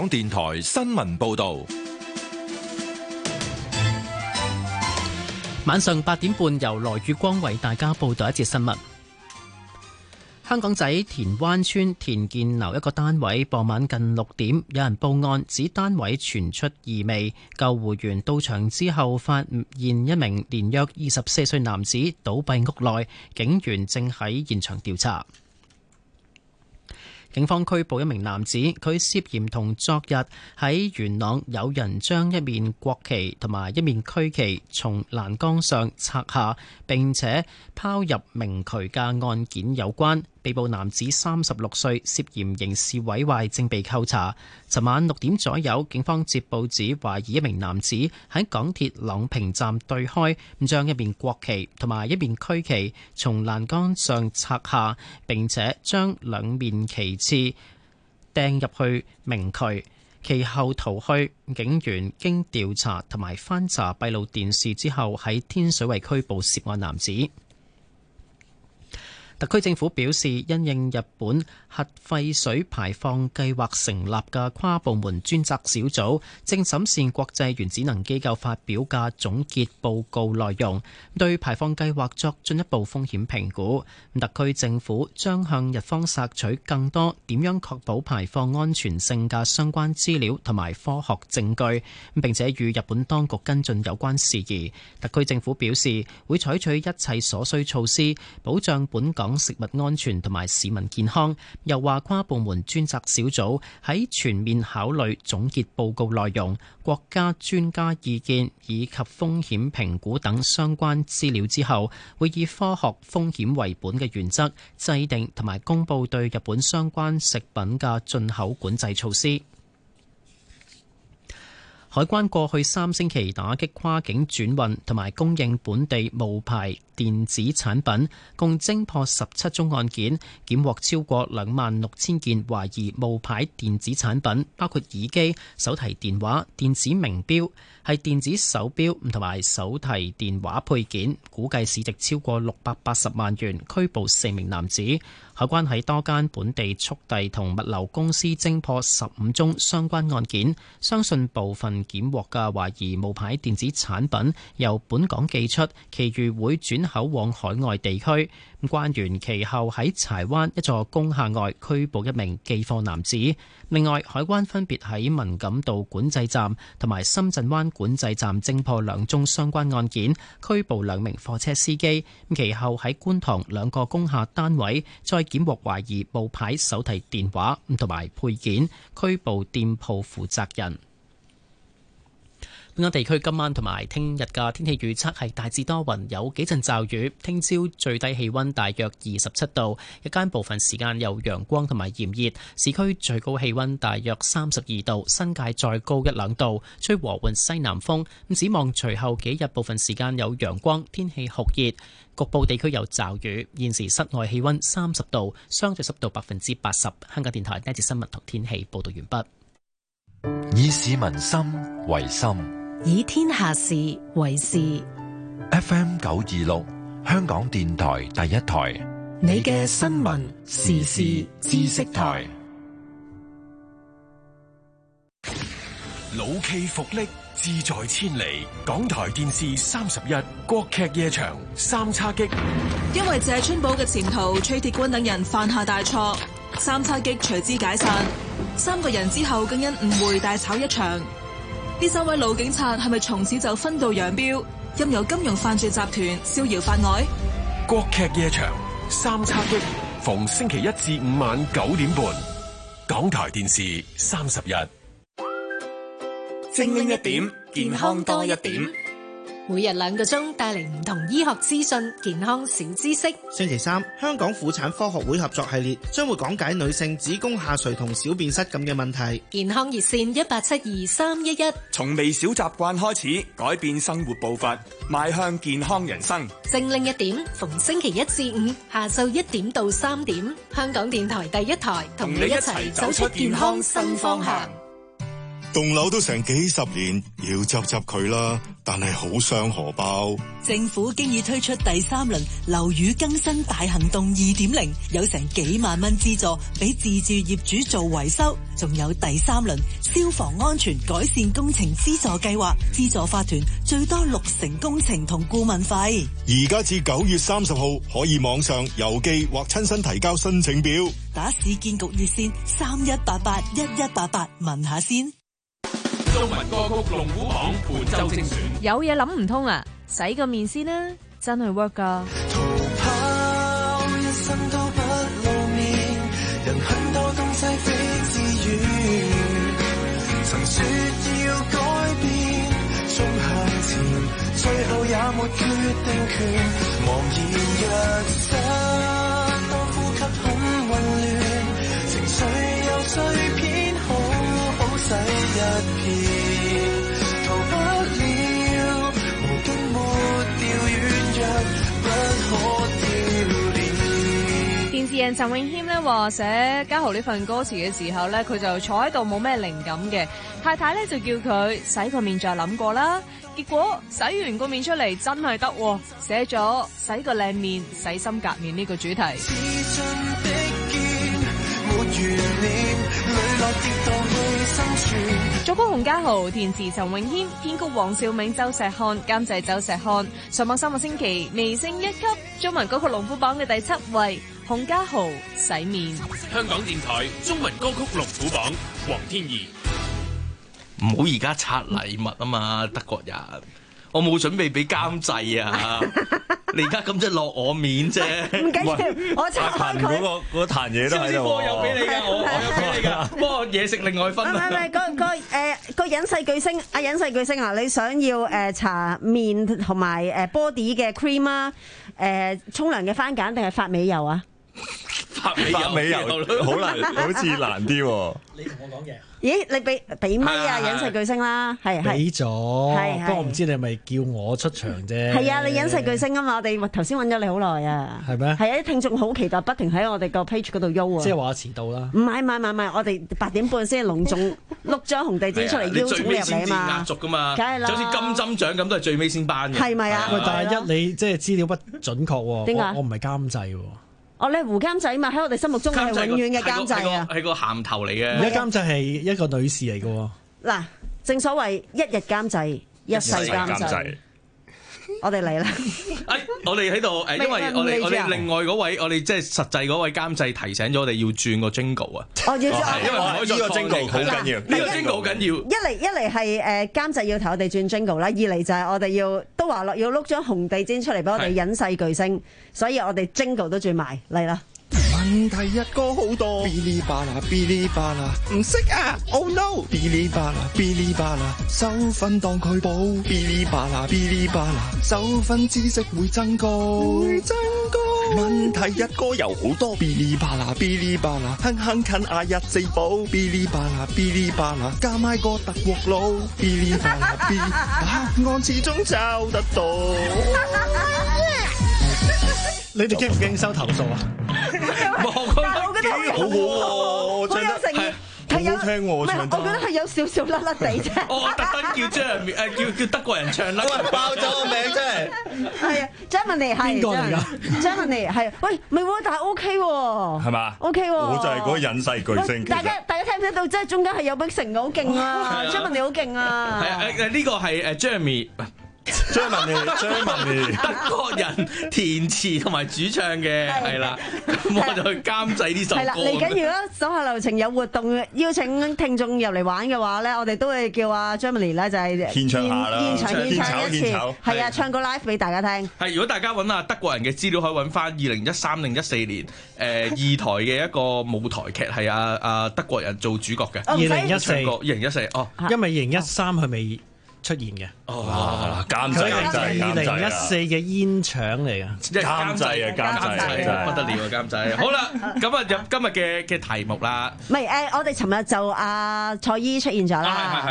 港電台新聞報道。 晚上八點半，由羅宇光為大家報道一節新聞。香港仔田灣村田建樓一個單位，傍晚近六點，有人報案指單位傳出異味。救護員到場之後，發現一名年約二十四歲男子倒斃屋內，警員正喺現場調查。警方拘捕一名男子，佢涉嫌同昨日喺元朗有人將一面國旗同埋一面區旗從欄杆上拆下並且拋入明渠嘅案件有關。被捕男子三十六歲，涉嫌刑事毀壞，正被扣查。尋晚六點左右，警方接報指懷疑一名男子喺港鐵朗屏站對開，咁將一面國旗同埋一面區旗從欄杆上拆下，並且將兩面旗幟掟入去明渠，其後逃去。警員經調查同埋翻查閉路電視之後，喺天水圍拘捕涉案男子。特區政府表示，因應日本核廢水排放計劃成立嘅跨部門專責小組正審視國際原子能機構發表嘅總結報告內容，對排放計劃作進一步風險評估。特區政府將向日方索取更多點樣確保排放安全性嘅相關資料同埋科學證據，並且與日本當局跟進有關事宜。特區政府表示，會採取一切所需措施，保障本港講食物安全同埋市民健康。又話跨部門專責小組喺全面考慮總結報告內容、國家專家意見以及風險評估等相關資料之後，會以科學風險為本嘅原則制定同埋公佈對日本相關食品嘅進口管制措施。海關過去三星期打擊跨境轉運同埋供應本地無牌電子產品，共偵破十七宗案件，檢獲超過兩萬六千件懷疑無牌電子產品，包括耳機、手提電話、電子名錶、係電子手錶同埋手提電話配件，估計市值超過六百八十萬元，拘捕四名男子。海關喺多間本地速遞同物流公司偵破十五宗相關案件，相信部分檢獲嘅懷疑無牌電子產品由本港寄出，其餘會轉口往海外地區。關員其後喺柴灣一座工廈外拘捕一名寄貨男子。另外，海關分別喺文錦渡管制站同埋深圳灣管制站偵破兩宗相關案件，拘捕兩名貨車司機。其後喺觀塘兩個工廈單位再檢獲懷疑無牌手提電話同埋配件，拘捕店鋪負責人。本港地區今晚同埋聽日嘅天氣預測係大致多雲，有幾陣驟雨。聽朝最低氣溫大約二十七度，日間部分時間有陽光同埋炎熱，市區最高氣溫大約三十二度，新界再高一兩度，吹和緩西南風。咁展望隨後幾日部分時間有陽光，天氣酷熱，局部地區有驟雨。現時室外氣溫三十度，相對濕度百分之八十。香港電台呢節新聞同天氣報道完畢。 以市民心為心， 以天下事為事。 F M 九二六，香港電台第一台， 你嘅新聞時事知識台。 老驥伏櫪，志在千里。港台電視三十一，國劇夜場三叉戟。 因為謝春寶嘅潛逃，崔鐵軍等人犯下大錯，三叉戟隨之解散。三個人之後更因誤會大吵一場。呢三位老警察係咪從此就分道揚鑣，任由金融犯罪集團逍遙法外？ 國劇夜場三叉戟，逢星期一至五晚九點半，港台電視三十一。 精靈一點，健康多一點。 每日兩個鐘帶嚟唔同醫學資訊、健康小知識。 星期三，香港婦產科學會合作系列將會講解女性子宮下垂同小便失禁嘅問題。 健康熱線一八七二三一一。 從微小習慣開始，改變生活步伐，邁向健康人生。 精靈一點，逢星期一至五下晝一點到三點，香港電台第一台同你一齊走出健康新方向。 棟樓都成幾十年，要執執佢啦，但係好傷荷包。 政府經已推出第三輪樓宇更新大行動二點零，有成幾萬蚊資助俾自住業主做維修，仲有第三輪消防安全改善工程資助計劃，資助法團最多六成工程同顧問費。 而家至九月三十號可以網上、郵寄或親身提交申請表。 打市建局熱線三一八八一一八八問下先。 中文歌曲龍虎榜本周精選， 有嘢諗唔通啊！洗個面先啦，真係 work 噶。 逃跑一生都不露面，人很多東西非自願，曾說要改變，衝向前，最後也沒決定權，茫然若失，當呼吸很混亂，情緒又碎片，好好洗一片，逃不了，無根沒掉軟弱，不可掉連。 電視人陳詠謙咧話寫家豪呢份歌詞嘅時候咧，佢就坐喺度冇咩靈感嘅，太太咧就叫佢洗個面再諗過啦。結果洗完個面出嚟真係得，寫咗洗個靚面洗心革面呢個主題。作曲洪家豪，填詞陳詠謙，編曲黃兆銘、周石漢，監製周石漢。上網三個星期，微升一級中文歌曲龍虎榜嘅第七位，洪家豪洗面。 香港電台中文歌曲龍虎榜，黃天怡。 唔好而家拆禮物啊嘛，德國人，我冇準備俾監製啊！你而家咁即係落我面啫， 唔緊要，我拆開佢。 嗰個嗰壇嘢都喺度。 我有俾你㗎，我我有俾你㗎，不過嘢食另外分。 唔係唔係，個個誒個隱世巨星，阿隱世巨星啊！你想要誒搽面同埋誒 body 嘅 cream 啊？誒沖涼嘅番梘定係髮尾油啊？ 髮尾油， 髮尾油好難，好似難啲喎。 你同我講嘅。 咦？你俾俾咪啊？隱世巨星啦，係係。 俾咗，不過唔知你係咪叫我出場啫。係啊，你隱世巨星啊嘛！我哋頭先揾咗你好耐啊。 係咩？ 係啊！啲聽眾好期待，不停喺我哋個 page 嗰度喐啊。 即係話我遲到啦。 唔係唔係唔係，我哋八點半先隆重碌張紅地毯出嚟邀請你入嚟啊嘛。 壓軸㗎嘛， 梗係啦。 就好似金針獎咁，都係最尾先頒嘅。 係咪啊？ 喂，但係一你即係資料不準確喎。 點解？ 我唔係監製喎。 哦，你係胡監製嘛？喺我哋心目中係永遠嘅監製啊！ 係個鹹頭嚟嘅。 而家監製係一個女士嚟嘅喎。 嗱，正所謂一日監製，一世監製。我哋嚟啦！ 誒，我哋喺度誒，因為我哋我哋另外嗰位，我哋即係實際嗰位監製提醒咗我哋要轉個 jingle 啊！ 哦，要轉， 因為唔可以再呢個 jingle 好緊要， 呢個 jingle 好緊要。 一嚟一嚟係誒監製要同我哋轉 jingle 啦，二嚟就係我哋要都話落要碌張紅地氈出嚟俾我哋隱世巨星，所以我哋 jingle 都轉埋嚟啦。 問題一個好多，嗶哩吧啦嗶哩吧啦，唔識啊 ！Oh no！嗶哩吧啦嗶哩吧啦，收分當佢寶，嗶哩吧啦嗶哩吧啦，收分知識會增高，會增高。問題一個有好多，嗶哩吧啦嗶哩吧啦，哼哼近啊日四寶，嗶哩吧啦嗶哩吧啦，加埋個特鑊佬，嗶哩吧啦嗶，答案始終找得到。 你哋驚唔驚收投訴啊？ 我覺得幾好喎， 好有誠意，係好聽喎，唱得。 我覺得係有少少甩甩地啫。 我特登叫張誒叫叫德國人唱啦， 爆咗個名真係。 係啊 Germany 係邊個嚟㗎 ？Germany 係，喂，唔係喎，但係 OK 喎。 係嘛 ？OK 喎。 我就係嗰個隱世巨星。 大家大家聽唔聽到？即係中間係有碧城好勁啊 ！Germany 好勁啊！ 係啊誒呢個係誒 Jeremy。 Germany，Germany， 德國人填詞同埋主唱嘅係啦，咁我就去監製呢首歌。係啦， 嚟緊如果手下留情有活動邀請聽眾入嚟玩嘅話咧，我哋都會叫阿 Germany 咧就係獻唱下啦， 現場獻唱一次，係啊，唱個 live 俾大家聽。 係，如果大家揾下德國人嘅資料，可以揾翻二零一三、零一四年誒二台嘅一個舞台劇，係阿阿德國人做主角嘅。 二零一四， 二零一四哦， 因為二零一三佢未出現嘅， 哦， 監製監製二零一四嘅煙腸嚟嘅， 監製啊監製， 不得了啊監製！好啦，咁啊入今日嘅嘅題目啦， 唔係誒，我哋尋日就阿蔡依出現咗啦， 係係係。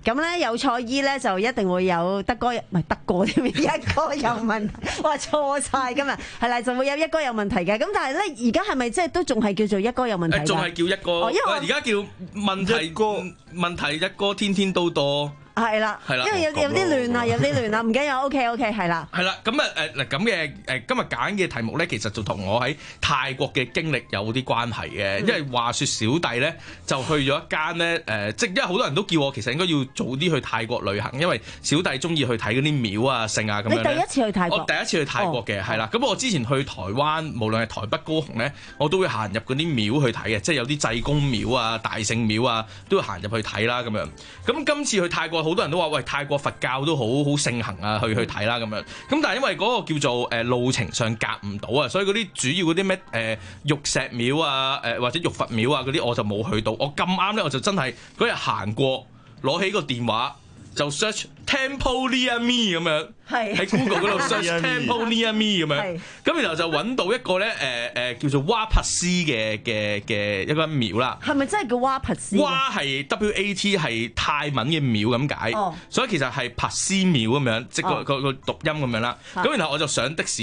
咁咧有錯醫咧就一定會有得哥，唔係得哥添，一哥有問題，哇錯晒今日，係啦就會有一哥有問題嘅。咁但係咧而家係咪即係都仲係叫做一哥有問題？ 仲係叫一哥， 哦、因為而家叫問題哥，問題一哥天天都多。 係啦， 係啦， 因為有有啲亂啊，有啲亂啊，唔緊要 ，OK OK， 係啦。 係啦，咁啊誒嗱咁嘅誒今日揀嘅題目咧，其實就同我喺泰國嘅經歷有啲關係嘅，因為話說小弟咧就去咗一間咧誒，即係因為好多人都叫我其實應該要早啲去泰國旅行，因為小弟中意去睇嗰啲廟啊、聖啊咁樣。 你第一次去泰國？ 我第一次去泰國嘅，係啦。咁我之前去台灣，無論係台北、高雄咧，我都會行入嗰啲廟去睇嘅，即係有啲濟公廟啊、大聖廟啊，都會行入去睇啦咁樣。咁今次去泰國，好多人都話喂泰。泰國佛教都好好盛行啊，去去睇啦咁樣。咁但係因為嗰個叫做誒路程上夾唔到啊，所以嗰啲主要嗰啲咩誒玉石廟啊、誒或者玉佛廟啊嗰啲我就冇去到。我咁啱咧，我就真係嗰日行過，攞起個電話就 search Temple Near Me 咁樣，喺 Google 嗰度 search Temple Near Me 咁樣，咁然後就揾到一個咧誒誒叫做蛙帕斯嘅嘅嘅一個廟啦。 係咪真係叫蛙帕斯？ 蛙係 W A T 係泰文嘅廟咁解，哦、所以其實係帕斯廟咁樣，即係個個個讀音咁樣啦。咁、哦、然後我就上的士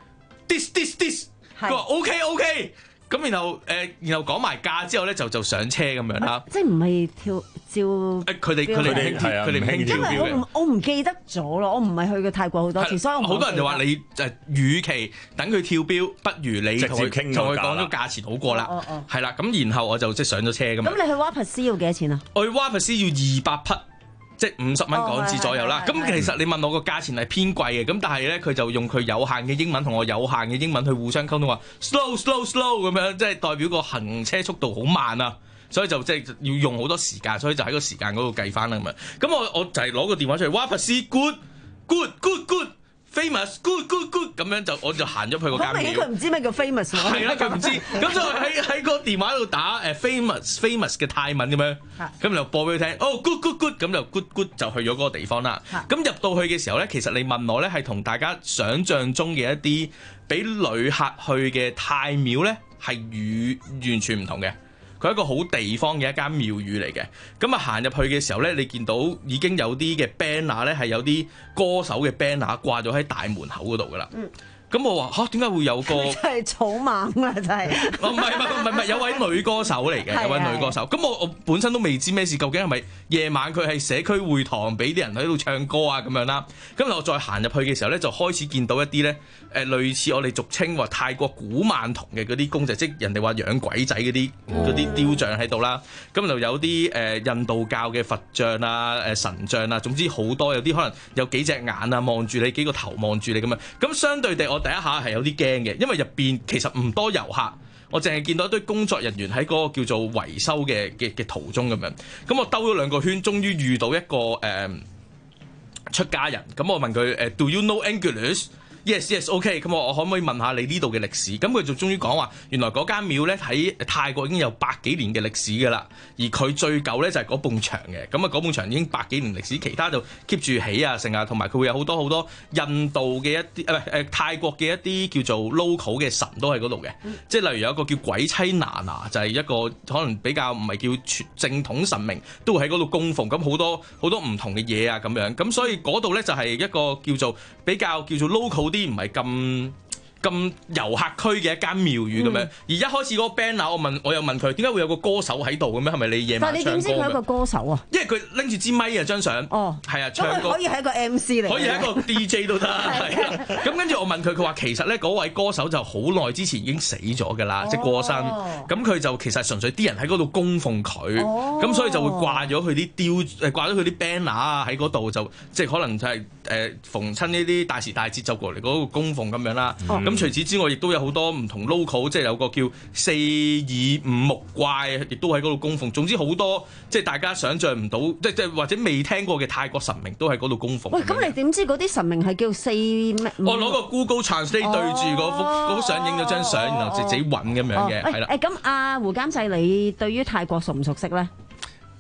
，this this this，佢話 OK OK。咁然後誒、呃，然後講埋價之後咧，就就上車咁樣啦。 即係唔係跳照？誒， 佢哋佢哋佢哋唔興跳標嘅。 因為我唔我唔記得咗咯，我唔係去過泰國好多次，所以我好多人就話你誒，與其等佢跳標，不如你同佢同佢講咗價錢好過啦。 哦哦。 係啦，咁然後我就即係上咗車咁。 咁你去蛙帕斯要幾多錢啊？ 我去蛙帕斯要二百匹。即係五十蚊港紙左右啦，咁、哦、其實你問我個價錢係偏貴嘅，咁但係咧佢就用佢有限嘅英文同我有限嘅英文去互相溝通，話 slow slow slow 咁樣，即係代表個行車速度好慢啊，所以就即係要用好多時間，所以就喺個時間嗰度計翻啦咁樣。咁我我就係攞個電話出嚟，哇！帕斯 good good good good famous good good good 咁樣就我就行咗去個間廟。 咁佢唔知咩叫 famous 喎？ 係啦，佢唔知，咁就喺喺個電話度打誒 famous famous 嘅泰文咁樣，咁就播俾佢聽。哦 good good good 咁就 good good 就去咗嗰個地方啦。咁入到去嘅時候咧，其實你問我咧係同大家想像中嘅一啲俾旅客去嘅泰廟咧係與完全唔同嘅。佢係一個好地方嘅一間廟宇嚟嘅，咁啊行入去嘅時候咧，你見到已經有啲嘅 banner 咧係有啲歌手嘅 banner 掛咗喺大門口嗰度噶啦。嗯咁我話嚇點解會有個真係草蜢啊！真係哦唔係唔係唔係有位女歌手嚟嘅，有位女歌手。咁我我本身都未知咩事，究竟係咪夜晚佢係社區會堂俾啲人喺度唱歌啊咁樣啦？咁我再行入去嘅時候咧，就開始見到一啲咧誒類似我哋俗稱話泰國古曼童嘅嗰啲公仔，即係人哋話養鬼仔嗰啲嗰啲雕像喺度啦。咁就有啲誒印度教嘅佛像啊、誒神像啊，總之好多，有啲可能有幾隻眼啊望住你，幾個頭望住你咁樣。咁相對地我第一下係有啲驚嘅，因為入邊其實唔多遊客，我淨係見到一堆工作人員喺嗰個叫做維修嘅嘅嘅途中咁樣。咁我兜咗兩個圈，終於遇到一個誒、呃、出家人。咁我問佢誒、呃、，Do you know English？Yes yes，OK。咁我我可唔可以問下你呢度嘅歷史？咁佢就終於講話，原來嗰間廟咧喺泰國已經有百幾年嘅歷史㗎啦。而佢最舊咧就係嗰埲牆嘅。咁啊嗰埲牆已經百幾年歷史，其他就 keep 住起啊成啊，同埋佢會有好多好多印度嘅一啲誒誒泰國嘅一啲叫做 local 嘅神都喺嗰度嘅。嗯、即係例如有一個叫鬼妻娜娜，就係、是、一個可能比較唔係叫全正統神明，都會喺嗰度供奉。咁好多好多唔同嘅嘢啊咁樣。咁所以嗰度咧就係一個叫做比較叫做 local。啲唔係咁咁遊客區嘅一間廟宇咁樣，嗯、而一開始嗰個 banner，我問我又問佢點解會有個歌手喺度嘅咩？係咪你夜晚唱歌？但係你點知佢係一個歌手啊？因為佢拎住支咪啊張相，哦，係啊，唱歌可以係一個 M C 嚟，可以係一個 D J 都得。係啊，咁跟住我問佢，佢話其實咧嗰位歌手就好耐之前已經死咗㗎啦，即係、哦、過身。咁佢就其實純粹啲人喺嗰度供奉佢，咁、哦、所以就會掛咗佢啲雕誒掛咗佢啲 banner 啊喺嗰度，就即係可能就係、是、誒、呃、逢親呢啲大時大節就過嚟嗰個供奉咁樣啦。咁、嗯、除此之外，亦都有好多唔同 local， 即係有個叫四耳五木怪，亦都喺嗰度供奉。總之好多即係大家想像唔到，即即或者未聽過嘅泰國神明都喺嗰度供奉。喂，咁你點知嗰啲神明係叫四咩？我攞個 Google Translate、哦、對住嗰幅嗰幅相影咗張相，然後自己揾咁樣嘅，係啦、哦。誒咁阿胡監製，你對於泰國熟唔熟悉咧？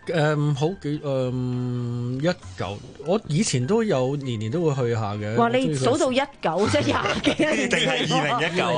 誒好幾誒一九，我以前都有年年都會去下嘅。 哇！你數到一九即係廿幾年， 定係二零一九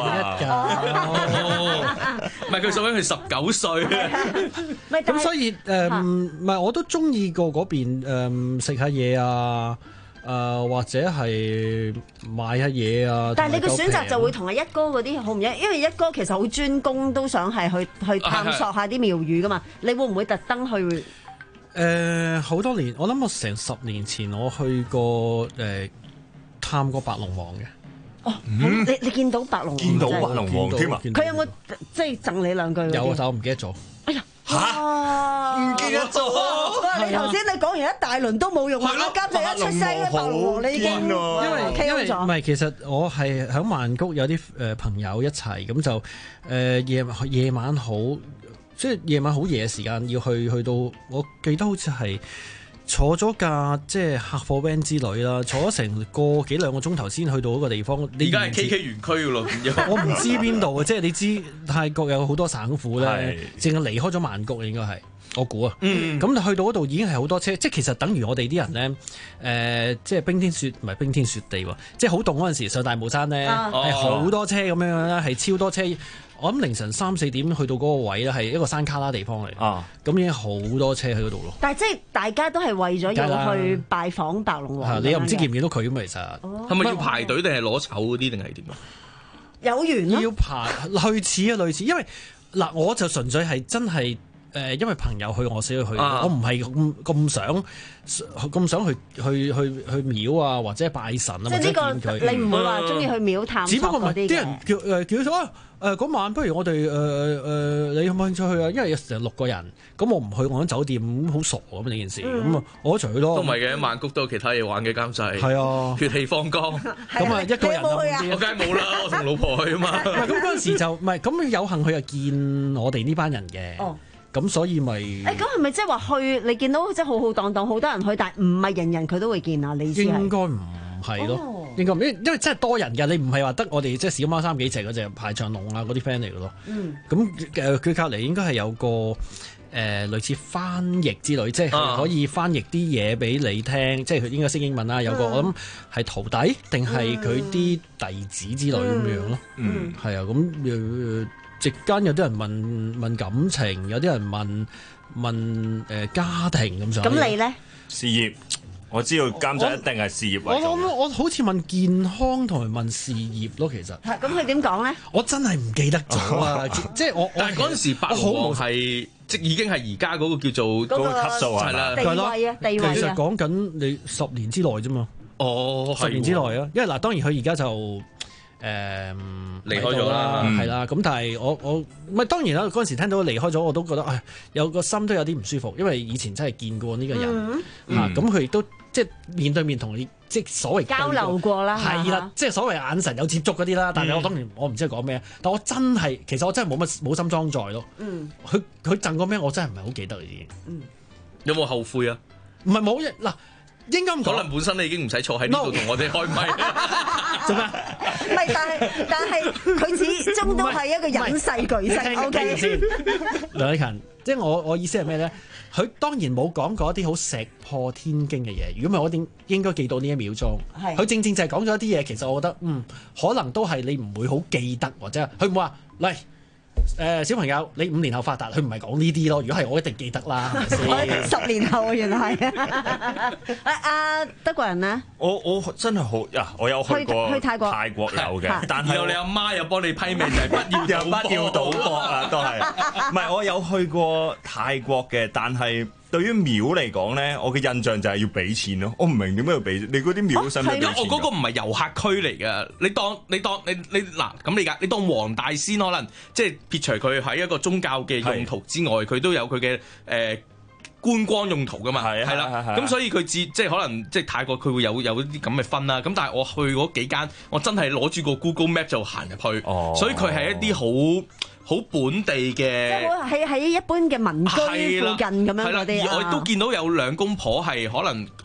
啊？ 唔係佢數緊佢十九歲。 咁所以誒唔係我都中意過嗰邊誒食下嘢啊。誒、呃、或者係買下嘢啊， 但係你個選擇就會同阿一哥嗰啲好唔一樣，因為一哥其實好專攻，都想係去去探索下啲廟宇噶嘛。你會唔會特登去？ 誒好、呃、多年，我諗我成十年前我去過誒、呃、探過白龍王嘅。 哦，嗯、你你見到白龍王？ 見到白龍王添啊！ 佢有冇即係贈你兩句？ 有，但我唔記得咗。 哎呀！ 嚇，唔記得咗！ 你頭先你講完一大輪都冇用啊！監製一出聲咧，白龍王你已經因為因為唔係，其實我係喺曼谷有啲誒朋友一齊，咁就誒夜夜晚好，即係夜晚好夜嘅時間要去去到，我記得好似係坐咗架即係客貨 van 之類啦，坐咗成個幾兩個鐘頭先去到嗰個地方。 而家係 K K 園區噶咯， 我唔知邊度啊！即係你知泰國有好多省府咧，淨係離開咗曼谷應該係。我估啊，咁、嗯、去到嗰度已經係好多車，即係其實等於我哋啲人咧，誒、呃，即係冰天雪唔係冰天雪地喎，即係好凍嗰陣時上大帽山咧，係好、啊、多車咁樣樣啦，係超多車。我諗凌晨三四點去到嗰個位咧，係一個山卡拉地方嚟，咁、啊、已經好多車喺嗰度咯。 但係即係大家都係為咗要去拜訪白龍王， 你又唔知見唔見到佢咁其實， 係咪、哦、要排隊定係攞籌嗰啲定係點啊？ 有緣咯， 要排類似啊類似，因為嗱我就純粹係真係。誒，因為朋友去，我先去去。啊、我唔係咁咁想咁想去去去去廟啊，或者拜神啊，或者見佢。 你唔會話中意去廟探索嗰啲嘅。只不過唔係啲人叫誒叫咗啊誒嗰晚，不如我哋誒誒，你有冇興趣去啊？因為有成六個人，咁我唔去，我喺酒店咁好傻咁呢件事。咁啊、嗯，我一齊去咯。 都唔係嘅，曼谷都有其他嘢玩嘅，監製。係啊， 血氣方剛。 咁啊，一個人有有啊我梗係冇啦，我同老婆去啊嘛。 咁嗰陣時就唔係咁有幸，佢又見我哋呢班人嘅。哦。咁所以咪誒咁係咪即係話去你見到即係浩浩蕩蕩好多人去，但係唔係人人佢都會見啊？你意思係應該唔係咯，哦、應該唔因因為真係多人㗎，你唔係話得我哋即係小貓三幾隻嗰隻排長龍啊嗰啲 friend 嚟㗎咯。嗯，咁誒佢隔離應該係有個誒、呃、類似翻譯之類，即係可以翻譯啲嘢俾你聽，嗯、即係佢應該識英文啦。有個、嗯、我諗係徒弟定係佢啲弟子之類咁樣咯。嗯，係啊，咁、呃席間有啲人問問感情，有啲人問問誒、呃、家庭咁上。 咁你咧？ 事業，我知道監製一定係事業為主。 我我我好似問健康同埋問事業咯，其實。 係咁，佢點講咧？ 我真係唔記得咗啊！即係我， 但係嗰陣時白龍王係即已經係而家嗰個叫做嗰個級數係啦， 地位啊，地位啊。 其實講緊你十年之內啫嘛。 哦， 十年之內啊，因為嗱，當然佢而家就。誒、嗯、離開咗啦，係啦，咁但係我我唔係當然啦，嗰陣時聽到佢離開咗，我都覺得唉，有個心都有啲唔舒服，因為以前真係見過呢個人嚇，咁佢亦都即係面對面同你即係所謂交流過啦， 係啦，即係所謂眼神有接觸嗰啲啦，但係我當然我唔知佢講咩，但我真係其實我真係冇乜冇心裝載咯，佢佢贈個咩我真係唔係好記得已經，嗯、 有冇後悔啊？ 唔係冇嗱。應該可能本身你已經唔使坐喺呢度同我哋開咪， 做咩？ 唔係，但係但係佢始終都係一個隱世巨星。O K 先， 梁禮勤，即係我我意思係咩咧？佢當然冇講過一啲好石破天驚嘅嘢。如果唔係，我點應該記到呢一秒鐘？係佢正正就係講咗一啲嘢。其實我覺得嗯，可能都係你唔會好記得，或者佢唔會話嚟。誒、呃、小朋友，你五年後發達，佢唔係講呢啲咯。如果係我一定記得啦， 十年後原來係啊！阿德國人咧， 我我真係好呀！我有去過去，去泰國， 泰國有嘅，但係然後你阿媽又幫你批命，就係不要又不要賭博啊，都係唔係？我有去過泰國嘅，但係。對於廟嚟講咧，我嘅印象就係要俾錢咯。我唔明點解要俾你嗰啲廟使唔使俾錢？ 我嗰個唔係遊客區嚟嘅，你當你當你你嗱咁你㗎，你當黃大仙可能即係撇除佢喺一個宗教嘅用途之外，佢都有佢嘅誒觀光用途㗎嘛，係啦。咁所以佢至即係可能即係泰國佢會有有啲咁嘅分啦。咁但係我去嗰幾間，我真係攞住個 Google Map 就行入去，哦、所以佢係一啲好。好本地嘅，即係喺喺一般嘅民居附近咁樣嗰啲啊。 而我都見到有兩公婆係可能我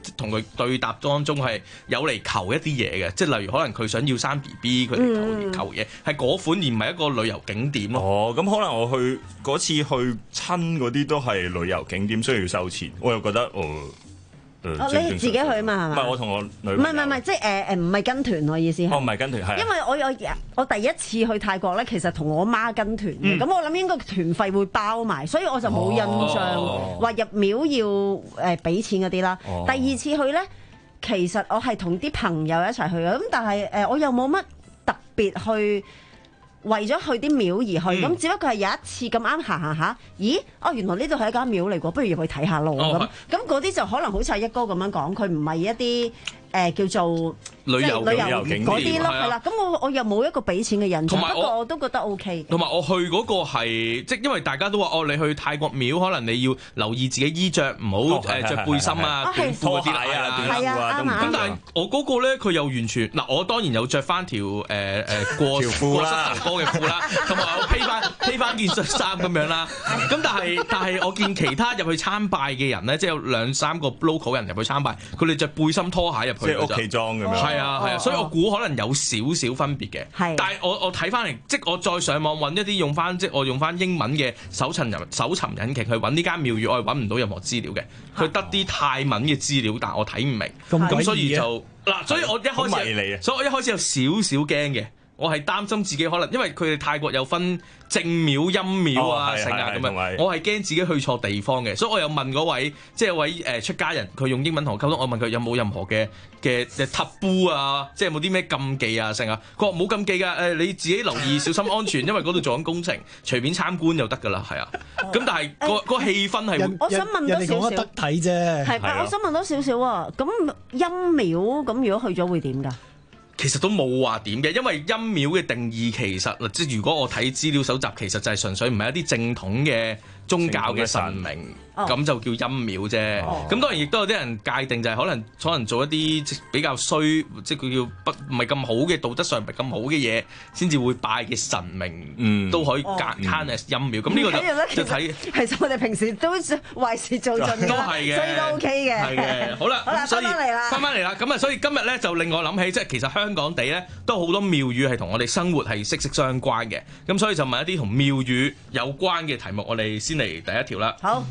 同佢對答當中係有嚟求一啲嘢嘅，即係例如可能佢想要生 B B， 佢嚟求、嗯、求嘢，係嗰款而唔係一個旅遊景點咯。 哦，咁可能我去嗰次去親嗰啲都係旅遊景點，需要收錢，我又覺得哦。 哦，你自己去啊嘛，係嘛？ 唔係我同我女。 唔係唔係唔係，即係誒誒，唔係跟團，我意思係。 哦，唔係跟團係。因為我有我第一次去泰國咧，其實同我媽跟團嘅，咁、嗯、我諗應該團費會包埋，所以我就冇印象話入廟要誒俾錢嗰啲啦。哦、第二次去咧，其實我係同啲朋友一齊去嘅，咁但係誒我又冇乜特別去。為咗去啲廟而去，咁、嗯、只不過係有一次咁啱行行下，咦？哦，原來呢度係一間廟嚟㗎，不如入去睇下咯咁。咁嗰啲就可能好似阿一哥咁樣講，佢唔係一啲誒、呃、叫做旅遊旅遊景嗰啲咯，係啦。咁我我又冇一個俾錢嘅印象，不過我都覺得 O K。 同埋我去嗰個係即係因為大家都話哦，你去泰國廟可能你要留意自己衣着，唔好誒著背心啊、短褲嗰啲啊、短褲啊。咁但係我嗰個咧，佢又完全嗱，我當然有着翻條誒誒過條褲啦。嘅褲啦，同埋我披翻披翻件恤衫咁樣啦。咁但係但係我見其他入去參拜嘅人咧，即係有兩三個 local 人入去參拜，佢哋着背心拖鞋入去， 即係屋企裝咁樣。 係啊係啊，所以我估可能有少少分別嘅。 係， 但係我我睇翻嚟，即係我再上網揾一啲用翻，即係我用翻英文嘅搜尋人搜尋引擎去揾呢間廟宇，我係揾唔到任何資料嘅。佢得啲泰文嘅資料，但係我睇唔明。咁所以就嗱，所以我一開始，所以我一開始有少少驚嘅。我係擔心自己可能，因為佢哋泰國有分正廟、陰廟啊、成啊咁樣，我係驚自己去錯地方嘅，所以我有問嗰位即係位誒出家人，佢用英文同我溝通，我問佢有冇任何嘅嘅嘅 taboo 啊，即係有冇啲咩禁忌啊成啊，佢話冇禁忌㗎，誒你自己留意小心安全，因為嗰度做緊工程，隨便參觀就得㗎啦，係啊，咁但係個個氣氛係， 我想問多少少， 得睇啫， 係，我想問多少少啊，咁陰廟咁如果去咗會點㗎？ 其實都冇話點嘅，因為陰廟嘅定義其實，即係如果我睇資料搜集，其實就係純粹唔係一啲正統嘅宗教嘅神明，咁就叫陰廟啫。咁、哦、當然亦都有啲人界定就係可能可能做一啲比較衰，即係佢叫不唔係咁好嘅道德上唔係咁好嘅嘢，先至會拜嘅神明，嗯、都可以隔 count as 陰廟。咁呢、哦、個就就睇。其實我哋平時都壞事做盡都係嘅， 所以都 OK 嘅。 係嘅，好啦，咁所以翻返嚟啦， 翻返嚟啦。咁啊，所以今日咧就令我諗起，即係其實香港地咧都好多廟宇係同我哋生活係息息相關嘅。咁所以就問一啲同廟宇有關嘅題目，我哋先嚟第一條啦。 好。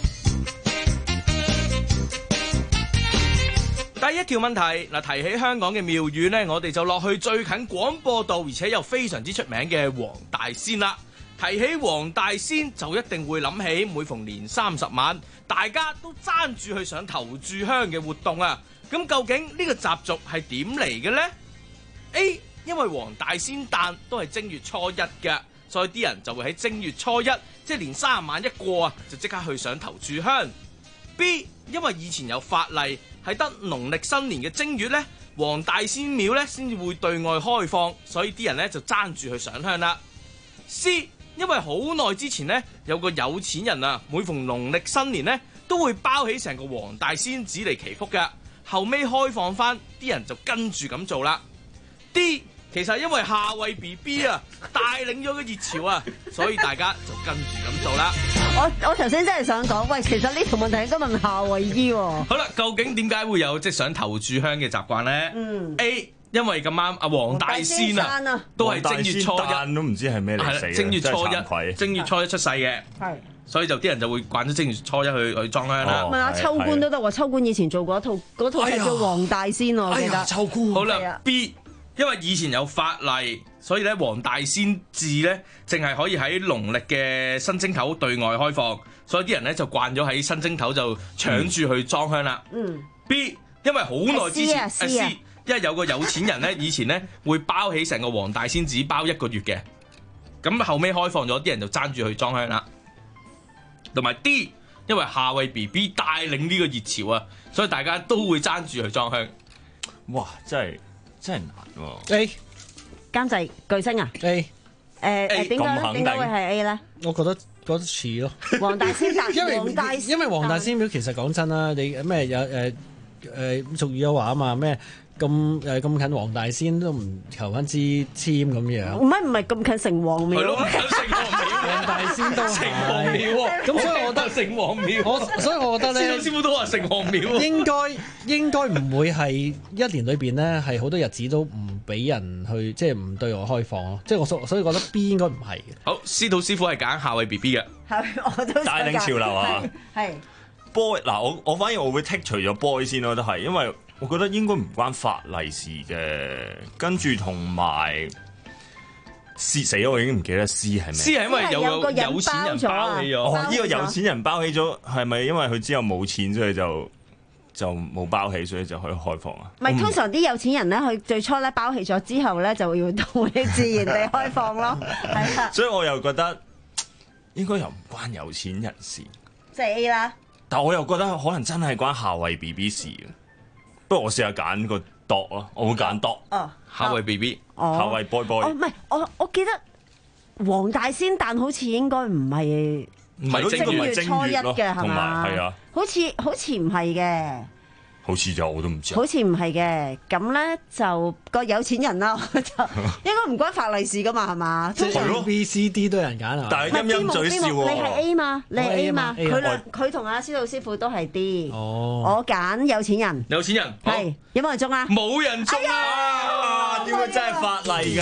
第一條問題嗱，提起香港嘅廟宇呢，我哋就落去最近廣播道，而且又非常之出名嘅黃大仙啦。提起黃大仙，就一定會諗起每逢年三十晚，大家都爭住去上頭炷香嘅活動啊。咁究竟呢個習俗係點嚟嘅呢？ A， 因為黃大仙誕都係正月初一嘅，所以啲人就會喺正月初一，即係年三十晚一過啊，就即刻去上頭炷香。B， 因為以前有法例，係得農曆新年嘅正月呢，黃大仙廟呢先至會對外開放，所以啲人呢就爭住去上香啦。C， 因為好耐之前呢，有個有錢人啊，每逢農曆新年呢都會包起成個黃大仙紙嚟祈福嘅，後尾開放翻，啲人就跟住咁做啦。D， 其實因為夏威 B B 啊帶領咗個熱潮啊，所以大家就跟住咁做啦。 我我頭先真係想講，喂，其實呢條問題應該問夏威夷喎。 好啦，究竟點解會有即係上頭炷香嘅習慣咧？嗯 A， 因為咁啱阿黃大仙啊，都係正月初一，都唔知係咩嚟死， 正月初一，正月初一出世嘅，係，所以就啲人就會慣咗正月初一去去裝香啦。 問下秋官都得喎，秋官以前做過一套，嗰套係叫黃大仙喎，我記得。 秋官。好啦 B。因為以前有法例，所以咧黃大仙寺咧，淨係可以喺農曆嘅新正頭對外開放，所以啲人咧就慣咗喺新正頭就搶住去裝香啦。嗯。B， 因為好耐之前，啊 C， 因為有個有錢人咧，以前咧會包起成個黃大仙寺包一個月嘅，咁後尾開放咗，啲人就爭住去裝香啦。同埋 D， 因為夏威 B B 帶領呢個熱潮啊，所以大家都會爭住去裝香。 哇！真係〜真係難喎。 A 監製巨星啊。 A 誒誒點解點解會係 A 咧？ 我覺得覺得似咯。 黃大仙誕， 因為黃大因為黃大仙廟其實講真啦，你咩有誒誒俗語有話啊嘛咩咁誒咁近黃大仙都唔求翻支簽咁樣？ 唔係唔係咁近城隍廟。 係咯，近城隍廟， 黃大仙都城隍廟喎。 咁所以我覺得城隍廟， 我所以我覺得咧， 師傅都話城隍廟。應該應該唔會係一年裏邊咧係好多日子都唔俾人去，即係唔對外開放咯。即係我所所以覺得 B 應該唔係嘅。 好，司徒師傅係揀夏威 B B 嘅， 係我都帶領潮流啊！ 係 boy 嗱，我我反而我會剔除咗 boy 先咯，都係因為我覺得應該唔關法例事嘅，跟住同埋 C 死咗，我已經唔記得 C 係咩 ？C 係因為有有有錢人包起咗。 哦，呢個有錢人包起咗，係咪因為佢之後冇錢，所以就就冇包起，所以就可以開放啊？ 唔係，通常啲有錢人咧，佢最初咧包起咗之後咧，就要同你自然地開放咯，係啊。 所以我又覺得應該又唔關有錢人事， 即係 A 啦。 但我又覺得可能真係關夏威 B B 事嘅，不過我試下揀個 dog 咯，我會揀 dog。 哦， 夏威 B B， 夏威 boy boy。 哦，唔係，我我記得黃大仙誕好似應該唔係唔係正月初一嘅係嘛？ 係啊， 好似好似唔係嘅。 好似就我都唔知， 好似唔係嘅，咁咧就個有錢人啦，就應該唔關法例事噶嘛，係嘛？ 即係 B、C、D 都有人揀啊， 但係陰陰嘴笑喎。 你係 A 嘛？你係 A 嘛？佢兩我佢同阿司徒師傅都係 D。 哦， 我揀有錢人。 有錢人係有冇人中啊？ 冇人中啊！點解真係法例㗎？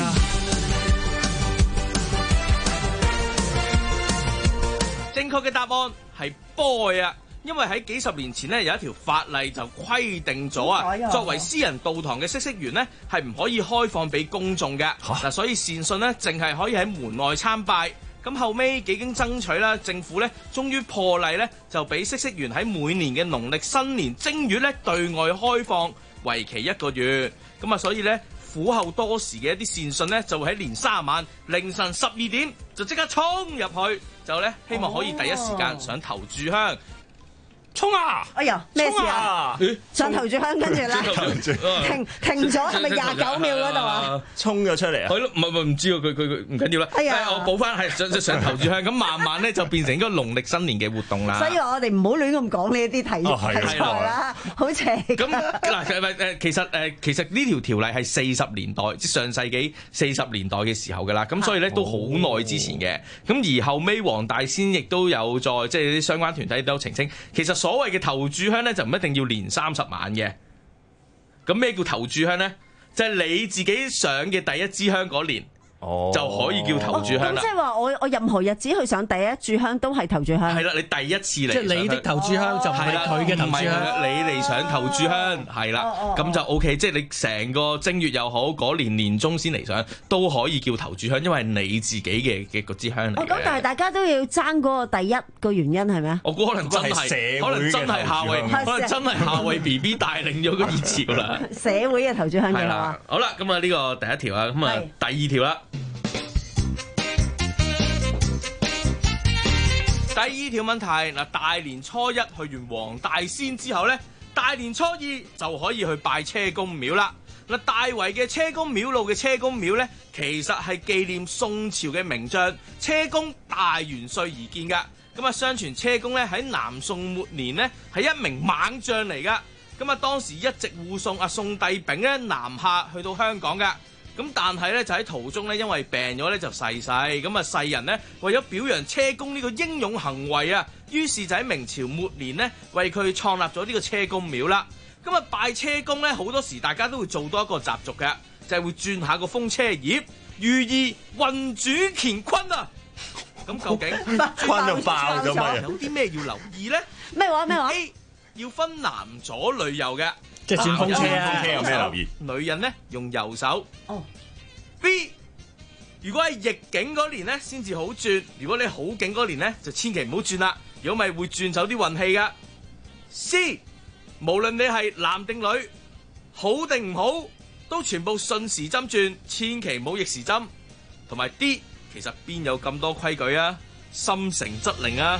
正確嘅答案係 boy 啊！因為喺幾十年前咧，有一條法例就規定咗啊，作為私人道堂嘅嗇色園咧，係唔可以開放俾公眾嘅。嗱，所以善信咧，淨係可以喺門外參拜。咁後尾幾經爭取啦，政府咧終於破例咧，就俾嗇色園喺每年嘅農曆新年正月咧對外開放，為期一個月。咁啊，所以咧苦候多時嘅一啲善信咧，就會喺年卅晚凌晨十二點就即刻衝入去，就咧希望可以第一時間上頭炷香。衝啊！ 哎呀，咩事啊？上頭炷香跟住啦，停停咗係咪廿九秒嗰度啊？ 衝咗出嚟啊！ 係咯，唔係唔係唔知喎，佢佢佢唔緊要啦。 哎呀， 我補翻係上上頭炷香，咁慢慢咧就變成一個農曆新年嘅活動啦。 所以我哋唔好亂咁講呢一啲題題材啦，好邪。 咁嗱誒其實誒其實呢條條例係四十年代，即上世紀四十年代嘅時候㗎啦。咁所以咧都好耐之前嘅。咁而後尾黃大仙亦都有在即係啲相關團體都有澄清，其實所謂嘅頭炷香咧就唔一定要年三十晚嘅。咁咩叫頭炷香咧？就係、是、你自己上嘅第一支香嗰年。哦，就可以叫頭炷香啦。 咁即係話我我任何日子去上第一炷香都係頭炷香。 係啦，你第一次嚟， 即係你的頭炷香就唔係佢嘅頭炷香， 你嚟上頭炷香係啦，咁就 O K。即係你成個正月又好，嗰年年中先嚟上都可以叫頭炷香，因為係你自己嘅嘅嗰支香嚟嘅。 咁但係大家都要爭嗰個第一個原因係咩啊？ 我估可能真係，可能真係夏威，可能真係夏威 B B 帶領咗個熱潮啦。 社會嘅頭炷香嘅話， 好啦，咁啊呢個第一條啦，咁啊第二條啦。第二條問題嗱，大年初一去完黃大仙之後呢，大年初二就可以去拜車公廟啦。嗱，大圍嘅車公廟路嘅車公廟呢，其實係紀念宋朝嘅名將車公大元帥而建噶。咁啊，相傳車公咧喺南宋末年呢，係一名猛將嚟噶。咁啊，當時一直護送阿宋帝昺咧南下去到香港噶。咁但係咧就喺途中咧，因為病咗咧就逝世。咁啊世人呢，為咗表揚車公呢個英勇行為啊，於是就喺明朝末年呢，為佢創立咗呢個車公廟啦。咁啊拜車公咧，好多時大家都會做多一個習俗嘅，就係、是、會轉下個風車葉，寓意運主乾坤啊！咁究竟坤就爆咗咪？ 有啲咩要留意咧？ 咩話咩話 ？A 要分男左女右嘅。 即係轉風車啊！ 風車有咩留意？ 女人咧用右手。 哦。 B 如果係逆境嗰年咧，先至好轉；如果你好景嗰年咧，就千祈唔好轉啦，如果咪會轉走啲運氣噶。C 無論你係男定女，好定唔好，都全部順時針轉，千祈唔好逆時針。同埋 D 其實邊有咁多規矩啊？心誠則靈啊！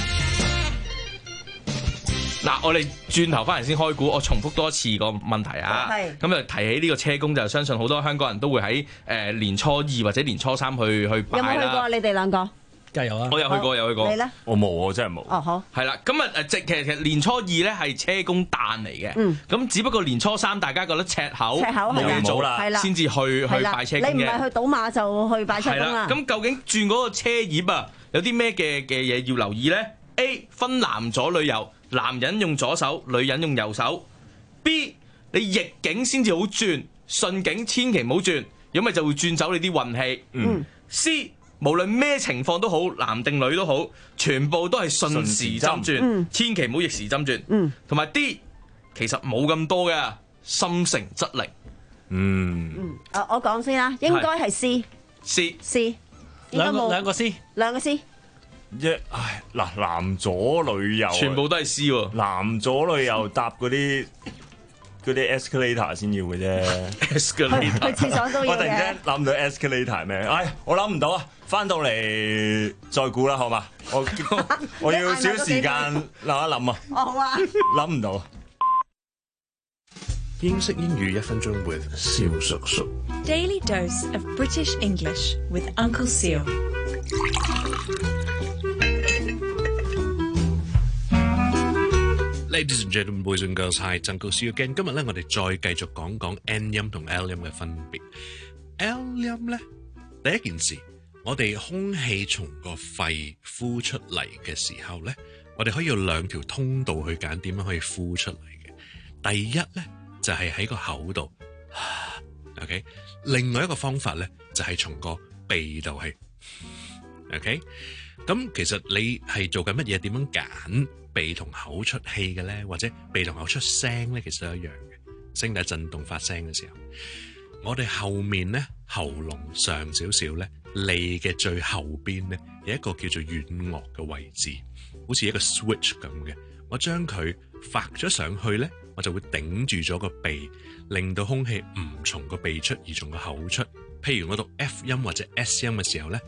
嗱，我哋轉頭翻嚟先開估，我重複多一次個問題啊。係。咁就提起呢個車公，就相信好多香港人都會喺誒年初二或者年初三去去拜啦。 有冇去過？你哋兩個？ 加油啊！ 我有去過，有去過。 你咧？ 我冇，我真係冇。 哦，好。 係啦，咁啊誒，即其實其實年初二咧係車公誕嚟嘅。嗯。咁只不過年初三大家覺得赤口冇嘢做啦，先至去去拜車公嘅。 你唔係去賭馬就去拜車公啦。 咁究竟轉嗰個車葉啊，有啲咩嘅嘅嘢要留意咧 ？A 分男左女右，男人用左手，女人用右手。B 你逆境先至好轉，順境千祈唔好轉，如果咪就會轉走你啲運氣。嗯。C 無論咩情況都好，男定女都好，全部都係順時針轉，嗯、千祈唔好逆時針轉。嗯。同埋 D 其實冇咁多嘅，心誠則靈。嗯。 嗯。啊，我講先啦，應該係 C。 C。 C。 兩個兩個 C。 兩個 C。 一唉嗱，男左女右， 全部都係 C 喎。 男左女右搭嗰啲嗰啲 escalator 先要嘅啫。 escalator 去廁所都要嘅。 我突然間諗唔到 escalator 咩？唉，我諗唔到啊！翻到嚟再估啦，好嘛？我我要少少時間諗一諗啊。 哦，好啊。 諗唔到。 英式英語一分鐘 with 蕭叔叔。 Daily dose of British English with Uncle Seal。 Ladies and gentlemen, boys and girls, hi, Uncle Seal again。今日咧，我哋再繼續講講 N 音同 L 音嘅分別。L 音咧，第一件事，我哋空氣從個肺呼出嚟嘅時候咧，我哋可以有兩條通道去揀點樣可以呼出嚟嘅。第一咧就係喺個口度 ，OK。另外一個方法咧就係從個鼻度係 ，OK。咁其實你係做緊乜嘢？點樣揀鼻同口出氣嘅咧？或者鼻同口出聲咧？其實都一樣嘅。聲帶震動發聲嘅時候，我哋後面咧喉嚨上少少咧，脷嘅最後邊咧有一個叫做軟腭嘅位置，好似一個 switch 咁嘅。我將佢發咗上去咧，我就會頂住咗個鼻，令到空氣唔從個鼻出而從個口出。譬如我讀 F 音或者 S 音嘅時候咧，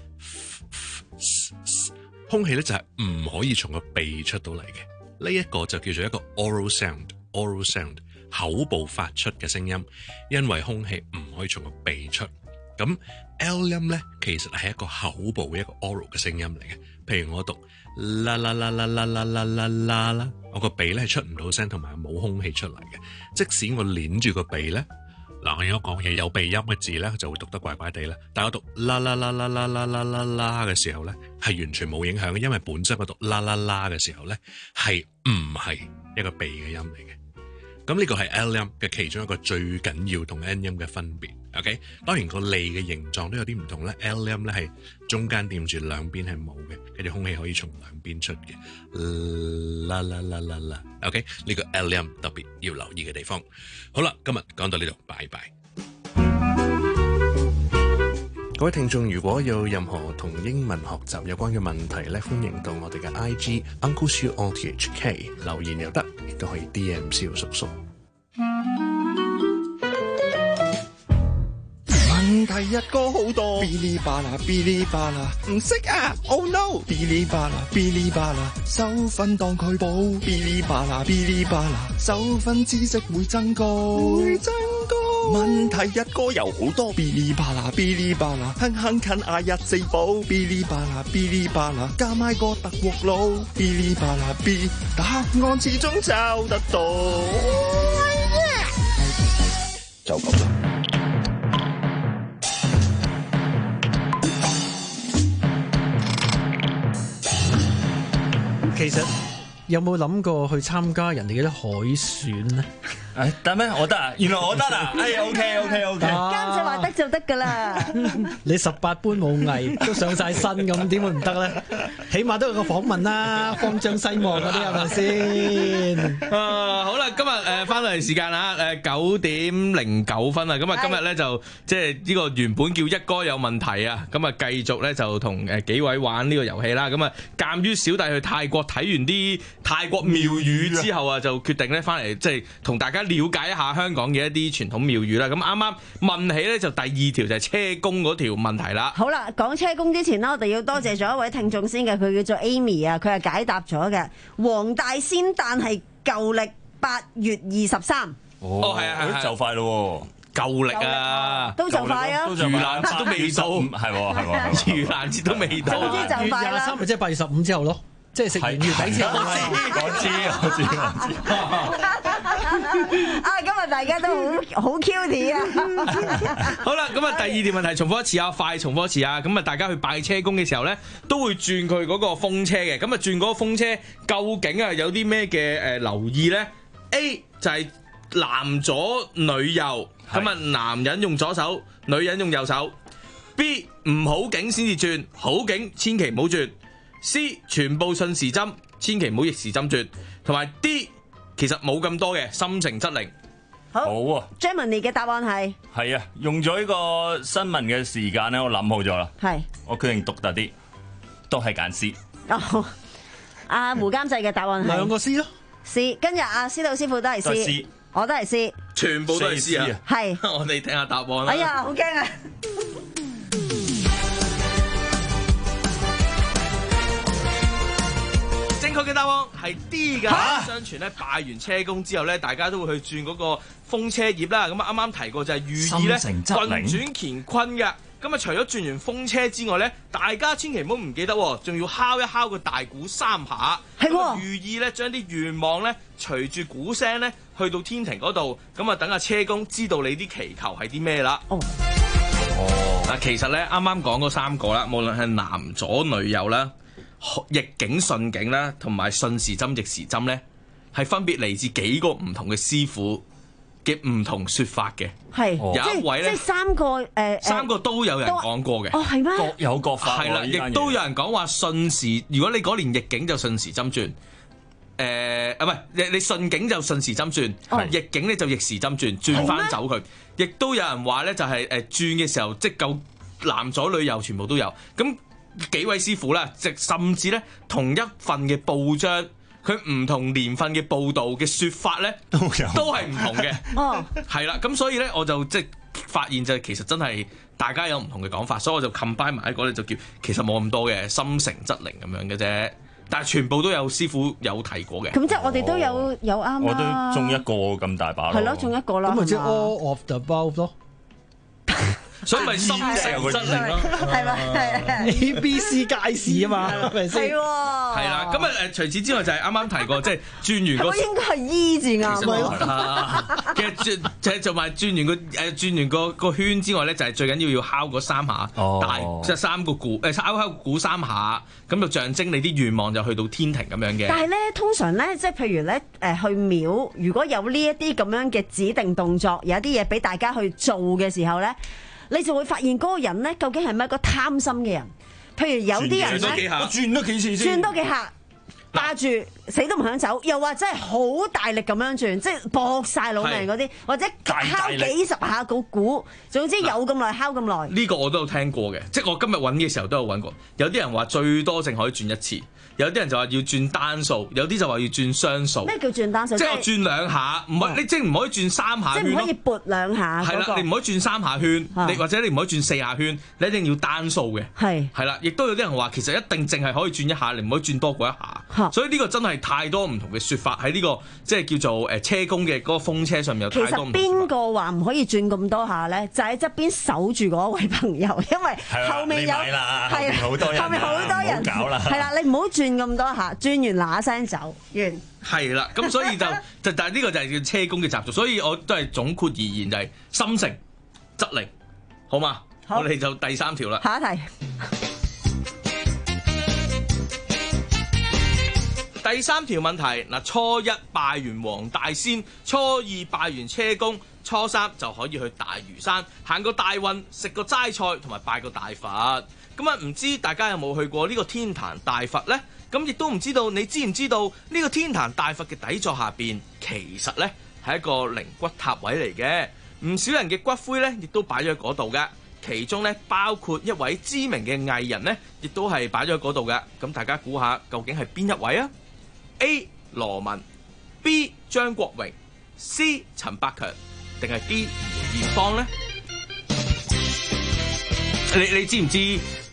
空氣咧就係唔可以從個鼻出到嚟嘅。呢一個就叫做一個 oral sound，oral sound 口部發出嘅聲音，因為空氣唔可以從個鼻出。咁 L 音咧其實係一個口部嘅一個 oral 嘅聲音嚟嘅。譬如我讀啦啦啦啦啦啦啦啦啦啦，我個鼻咧係出唔到聲，同埋冇空氣出嚟嘅。即使我捏住個鼻咧，嗱，我如果講嘢有鼻音嘅字咧，就會讀得怪怪地啦。但係我讀啦啦啦啦啦啦啦啦啦嘅時候咧，係完全冇影響嘅，因為本身我讀啦啦啦嘅時候咧，係唔係一個鼻嘅音嚟嘅。咁呢個係 L 音嘅其中一個最緊要同 N 音嘅分別。OK， 當然個脷嘅形狀都有啲唔同咧。L 音咧係中間掂住，兩邊係冇嘅，跟住空氣可以從兩邊出嘅。啦啦啦啦啦。OK， 呢個 L 音特別要留意嘅地方。好啦，今日講到呢度，拜拜。各位聽眾，如果有任何同英文學習有關嘅問題咧，歡迎到我哋嘅 I G Uncle Siu O T H K 留言又得，亦都可以 D M 蕭叔叔。 問題一個好多，嗶哩吧啦嗶哩吧啦，唔識啊 ！Oh no！嗶哩吧啦嗶哩吧啦，收分當佢寶，嗶哩吧啦嗶哩吧啦，收分知識會增高，會增高。問題一個又好多，嗶哩吧啦嗶哩吧啦，哼哼近嗌一四寶，嗶哩吧啦嗶哩吧啦，加埋個特鑊佬，嗶哩吧啦嗶，答案始終找得到。就咁啦。 其實有冇諗過去參加人哋嗰啲海選咧？ 誒得咩？我得啊！原來我得啊！哎 OK OK OK。 監製話得就得㗎啦。 你十八般武藝都上晒身咁，點會唔得咧？起碼都有個訪問啦，東張西望嗰啲係咪先？ 啊好啦，今日誒翻到嚟時間啦，誒九點零九分啊！咁啊今日咧就即係呢個原本叫一哥有問題啊，咁啊繼續咧就同誒幾位玩呢個遊戲啦。咁啊鑑於小弟去泰國睇完啲泰國廟宇之後啊，就決定咧翻嚟即係同大家了解一下香港嘅一啲傳統廟宇啦。咁啱啱問起咧就第二條就係車公嗰條問題啦。 好啦，講車公之前呢，我哋要多謝咗一位聽眾先嘅，佢叫做 Amy 啊，佢係解答咗嘅。黃大仙誕係舊曆八月二十三。 哦，係啊，係就快咯。 夠力啊！ 都就快啊！ 盂蘭節都未到， 係喎係喎， 盂蘭節都未到， 總之就快啦。 廿三咪即係八月十五之後咯，即係食完月餅之後。 我知我知我知。 啊！今日大家都好好 cute 啊！ 好啦，咁啊第二條問題重複一次啊，快重複一次啊！咁啊大家去拜車公嘅時候咧，都會轉佢嗰個風車嘅。咁啊轉嗰個風車，究竟啊有啲咩嘅誒留意咧 ？A 就係男左女右，咁啊男人用左手，女人用右手。B 唔好景先至轉，好景千祈唔好轉。C 全部順時針，千祈唔好逆時針轉。同埋 D 其實冇咁多嘅，心誠則靈。 好， 好啊 Germany 嘅答案係係啊，用咗呢個新聞嘅時間咧，我諗好咗啦。 係， 我決定獨特啲，都係揀 C。 哦，阿胡監製嘅答案係兩個 C 咯 ，C。跟住阿司徒師傅都係 C，我都係 C， 全部都係 C 啊。 係， 我哋聽下答案啦。 哎呀，好驚啊！ 正確嘅答案係 D 㗎。相傳咧拜完車公之後咧，大家都會去轉嗰個風車葉啦。咁啊啱啱提過就係寓意咧心誠則靈運轉乾坤嘅。咁啊除咗轉完風車之外咧，大家千祈唔好唔記得，仲要敲一敲個大鼓三下， 係喎， 寓意咧將啲願望咧隨住鼓聲咧去到天庭嗰度，咁啊等阿車公知道你啲祈求係啲咩啦。 哦， 哦，嗱其實咧啱啱講嗰三個啦，無論係男左女右啦。逆境順境啦，同埋順時針逆時針咧，係分別嚟自幾個唔同嘅師傅嘅唔同説法嘅。 係， 有一位咧， 即係三個誒、呃、 三個都有人講過嘅。 哦，係咩？ 各有各法。 係啦，亦都有人講話順時，如果你嗰年逆境就順時針轉。誒啊，唔係你你順境就順時針轉， 哦、 逆境咧就逆時針轉，轉翻走佢。亦都有人話咧，就係誒轉嘅時候，即係夠男左女右全部都有。咁幾位師傅啦，即甚至咧同一份嘅報章，佢唔同年份嘅報導嘅説法咧，都有都係唔同嘅。哦，係啦，咁所以咧我就即係發現就係其實真係大家有唔同嘅講法，所以我就 combine 埋一個咧就叫其實冇咁多嘅，心誠則靈咁樣嘅啫。但係全部都有師傅有提過嘅。 咁即係我哋都有、哦、有啱啦。 我都中一個咁大把咯。 係咯，中一個啦。 咁咪即係 all of the above 咯。 所以咪心誠則靈咯， 係咪 ？A、B、C 皆是啊嘛，係咪先？ 係喎。 係啦，咁啊誒，除此之外就係啱啱提過，即係轉完個。 應該係 E 字啱喎。 其實轉就係同埋轉完個誒轉完個個圈之外咧，就係最緊要要敲嗰三下，大即係三個鼓誒敲敲鼓三下，咁就象徵你啲願望就去到天庭咁樣嘅。 但係咧，通常咧，即係譬如咧誒去廟，如果有呢一啲咁樣嘅指定動作，有一啲嘢俾大家去做嘅時候咧。你就會發現嗰個人咧，究竟係咪一個貪心嘅人？譬如有啲人咧， 轉多幾次先， 轉多幾下，霸住死都唔想走，又或者係好大力咁樣轉，即係搏晒老命嗰啲，或者敲幾十下個鼓，總之有咁耐敲咁耐。 呢個我都有聽過嘅，即係我今日揾嘅時候都有揾過。有啲人話最多淨可以轉一次。有啲人就話要轉單數，有啲就話要轉雙數。 咩叫轉單數？ 即係我轉兩下，唔係、哦、你即係唔可以轉三下圈咯。 即係唔可以撥兩下、嗰個。係啦， 你唔可以轉三下圈，啊、你或者你唔可以轉四下圈，你一定要單數嘅。係係啦，亦都有啲人話其實一定淨係可以轉一下，你唔可以轉多過一下。啊、所以呢個真係太多唔同嘅説法喺呢、呢個即係叫做誒車公嘅嗰個風車上面有太多唔同。 其實邊個話唔可以轉咁多下咧？就喺側邊守住嗰位朋友，因為後面有係啊， 好多人， 後面好多人搞啦。 係啦，你唔好轉咁多下。轉完嗱聲走完， 係啦，咁所以就就但係呢個就係叫車公嘅習俗，所以我都係總括而言就係心誠則靈，好嘛？好，我哋就第三條啦。 下一題， 第三條問題嗱，初一拜完黃大仙，初二拜完車公，初三就可以去大嶼山行個大運，食個齋菜同埋拜個大佛。咁啊，唔知大家有冇去過呢個天壇大佛呢？咁亦都唔知道，你知唔知道呢個天壇大佛嘅底座下邊其實呢係一個靈骨塔位嚟嘅，唔少人嘅骨灰呢亦都擺咗喺嗰度嘅，其中呢包括一位知名嘅藝人呢亦都係擺咗喺嗰度嘅。咁大家估下究竟係邊一位啊 ？A. 羅文 B. 張國榮 C. 陳百強定係 D. 梅艷芳呢？你你知唔知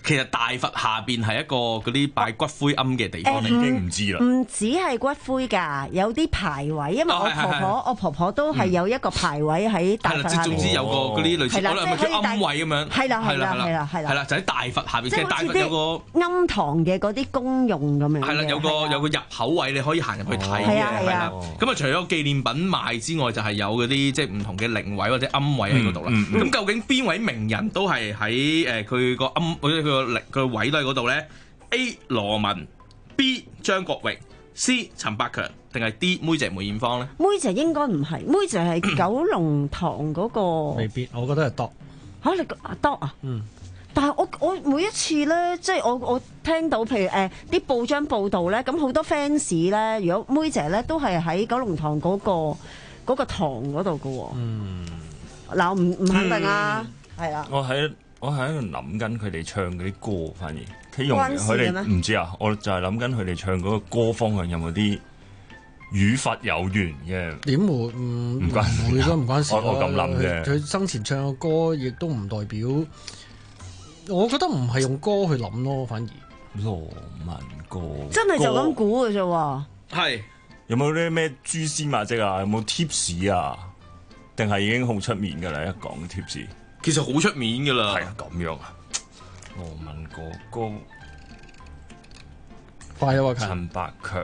其實大佛下邊係一個嗰啲擺骨灰龕嘅地方， 誒已經唔知啦。 唔止係骨灰㗎，有啲牌位，因為我婆婆我婆婆都係有一個牌位喺大佛下邊。 即係總之有個嗰啲類似，可能係咪叫龕位咁樣？ 係啦係啦係啦係啦， 係啦，就喺大佛下邊。 即係大佛有個龕堂嘅嗰啲公用咁樣。 係啦，有個有個入口位，你可以行入去睇嘅。 係啊係啊。 咁啊，除咗紀念品賣之外，就係有嗰啲即係唔同嘅靈位或者龕位喺嗰度啦。咁究竟邊位名人都係喺誒佢個龕或者佢個靈佢個位都喺嗰度咧 ？A. 羅文 B. 張國榮 C. 陳百強定係 D. 妹姐梅艷芳咧？ 妹姐應該唔係，妹姐係九龍塘嗰個。 未必，我覺得係多嚇你啊多啊！嗯。但係我我每一次咧，即係我我聽到譬如誒啲、呃、報章報導咧，咁好多 fans 咧，如果妹姐咧都係喺九龍塘嗰、嗰個嗰個塘嗰度嘅喎。嗯。嗱，唔唔肯定啊，係啦、嗯。 我喺我喺度諗緊佢哋唱嗰啲歌，反而佢用佢哋唔知啊，我就係諗緊佢哋唱嗰個歌方向有冇啲與佛有緣嘅。 點會唔唔關會都唔關事。 我我咁諗嘅。 佢生前唱嘅歌，亦都唔代表。我覺得唔係用歌去諗咯，反而羅文歌真係就咁估嘅啫喎。 係有冇啲咩蛛絲馬跡啊？有冇 tips 啊？定係已經好出面㗎啦？一講 tips， 其實好出面㗎啦。 係啊，咁樣啊。羅文歌歌快啊！ 陳百強，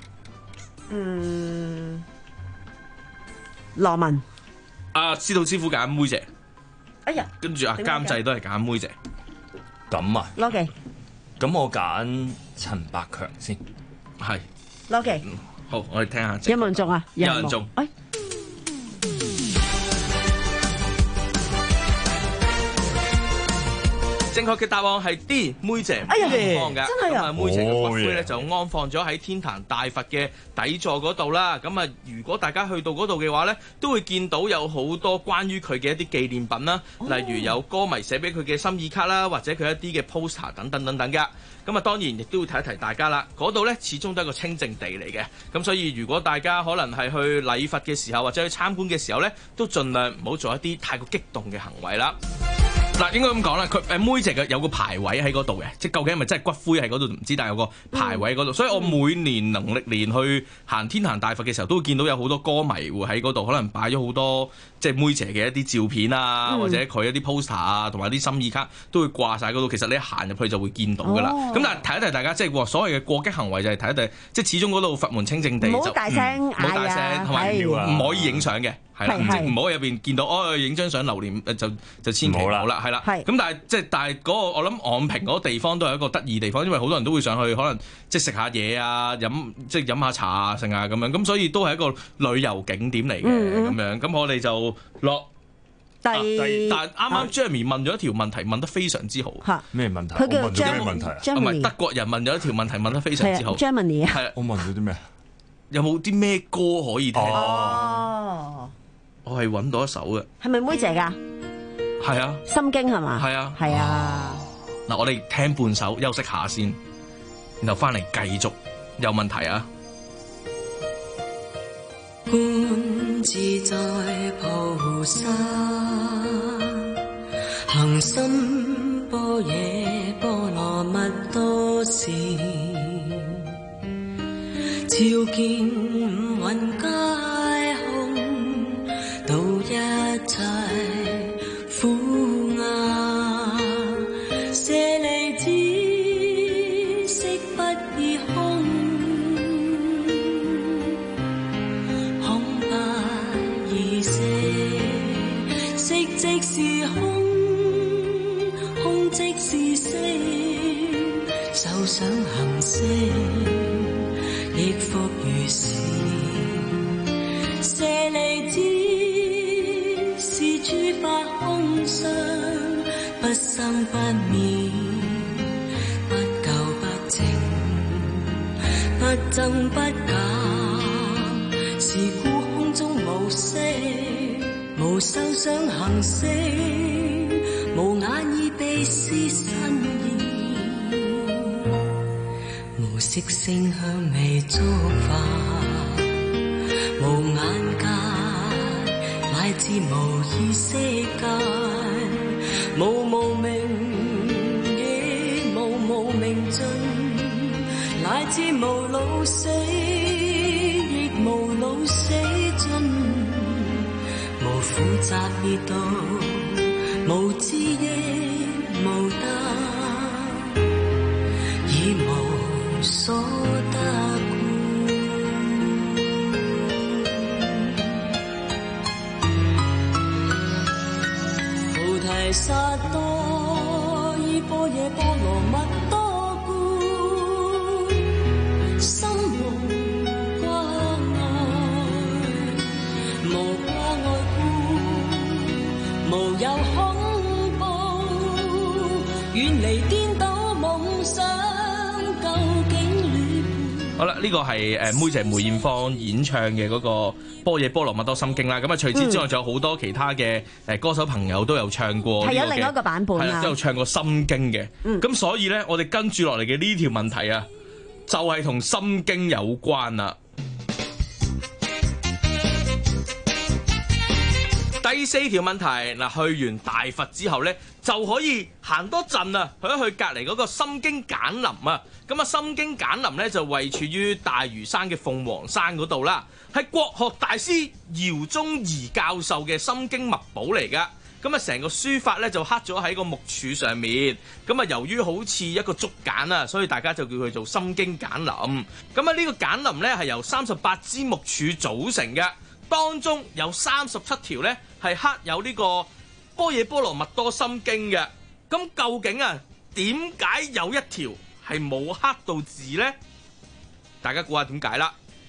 嗯，羅文。 阿司徒師傅揀妹姐。 哎呀， 跟住啊監製都係揀妹姐。 咁啊， 羅記， 咁我揀陳百強先， 係羅記。 好，我哋聽下。 有冇人中啊？ 有人中。 哎， 正確嘅答案係 D， 妹姐哎呀， 安放嘅。 真係啊！ 妹姐嘅骨灰咧就安放咗喺天壇大佛嘅底座嗰度啦。咁啊，如果大家去到嗰度嘅話咧，都會見到有好多關於佢嘅一啲紀念品啦， 哦、 例如有歌迷寫俾佢嘅心意卡啦，或者佢一啲嘅 poster 等等等等㗎。咁啊，當然亦都會提一提大家啦。嗰度咧始終都係一個清靜地嚟嘅，咁所以如果大家可能係去禮佛嘅時候，或者去參觀嘅時候咧，都盡量唔好做一啲太過激動嘅行為啦。嗱，應該咁講啦，佢誒妹姐嘅有個牌位喺嗰度嘅，即係究竟係咪真係骨灰喺嗰度唔知，但係有個牌位喺嗰度，嗯、所以我每年農曆年去行天壇大佛嘅時候，都會見到有好多歌迷會喺嗰度，可能擺咗好多即係妹姐嘅一啲照片啊，嗯、或者佢一啲 poster 啊，同埋啲心意卡都會掛晒嗰度。其實你一行入去就會見到㗎啦。咁、哦、但係提一提大家，即係所謂嘅過激行為就係提一提，即係始終嗰度佛門清靜地就唔好大聲，唔好、嗯、大聲，同埋唔可以影相嘅。係啦，即係唔好入邊見到哦，影張相留念就就千祈唔好啦，係啦。咁但係即係但係嗰個我諗昂坪嗰個地方都係一個得意地方，因為好多人都會上去，可能即係食下嘢啊，飲即係飲下茶啊，剩啊咁樣，咁所以都係一個旅遊景點嚟嘅咁樣。咁我哋就落第，啊、第但係啱啱 Jeremy 問咗一條問題，問得非常之好。 咩問題？ 佢叫我問咗咩問題啊？ 唔係德國人問咗一條問題，問得非常之好。 Germany 係我問咗啲咩？ 有冇啲咩歌可以聽？ 哦。 我係揾到一首嘅， 係咪妹姐㗎？ 係啊， 心經係嘛？ 係啊， 係啊。 嗱，我哋聽半首休息下先，然後翻嚟繼續。有問題啊？ 觀自在菩薩，行深般若波羅蜜多時，照見五蘊皆空，度一切苦厄，舍利子，色不異空，空不異色，色即是空，空即是色，受想行識，亦復如是。舍利子，是諸法空相，不生不滅，不垢不淨，不增不減，是故空中無色，無受想行識，無眼耳鼻舌身意，無色聲香味觸法，無眼界，乃至無意識界，無無明亦味道，無知亦無得，已無所得故。菩提薩埵依般若波羅蜜多故，心無掛礙，無掛礙故，無有恐怖，遠離顛倒夢想，究竟戀。 好啦，呢個係誒妹姐梅艷芳演唱嘅嗰個《般若波羅蜜多心經》啦。咁啊，除此之外，仲有好多其他嘅誒歌手朋友都有唱過。 係有另一個版本啊， 都有唱過《心經》嘅。咁、嗯、所以咧，我哋跟住落嚟嘅呢條問題啊，就係同《心經》有關啦。第四條問題嗱，去完大佛之後咧，就可以行多陣啊，去一去隔離嗰個心經簡林啊。咁啊，心經簡林咧就位處於大嶼山嘅鳳凰山嗰度啦，係國學大師饒宗頤教授嘅心經墨寶嚟噶。咁啊，成個書法咧就刻咗喺個木柱上面。咁啊，由於好似一個竹簡啊，所以大家就叫佢做心經簡林。咁啊，呢個簡林咧係由三十八支木柱組成嘅，當中有三十七條咧係刻有呢個般若波羅蜜多心經嘅。咁究竟啊，點解有一條係冇刻到字呢？大家估下點解啦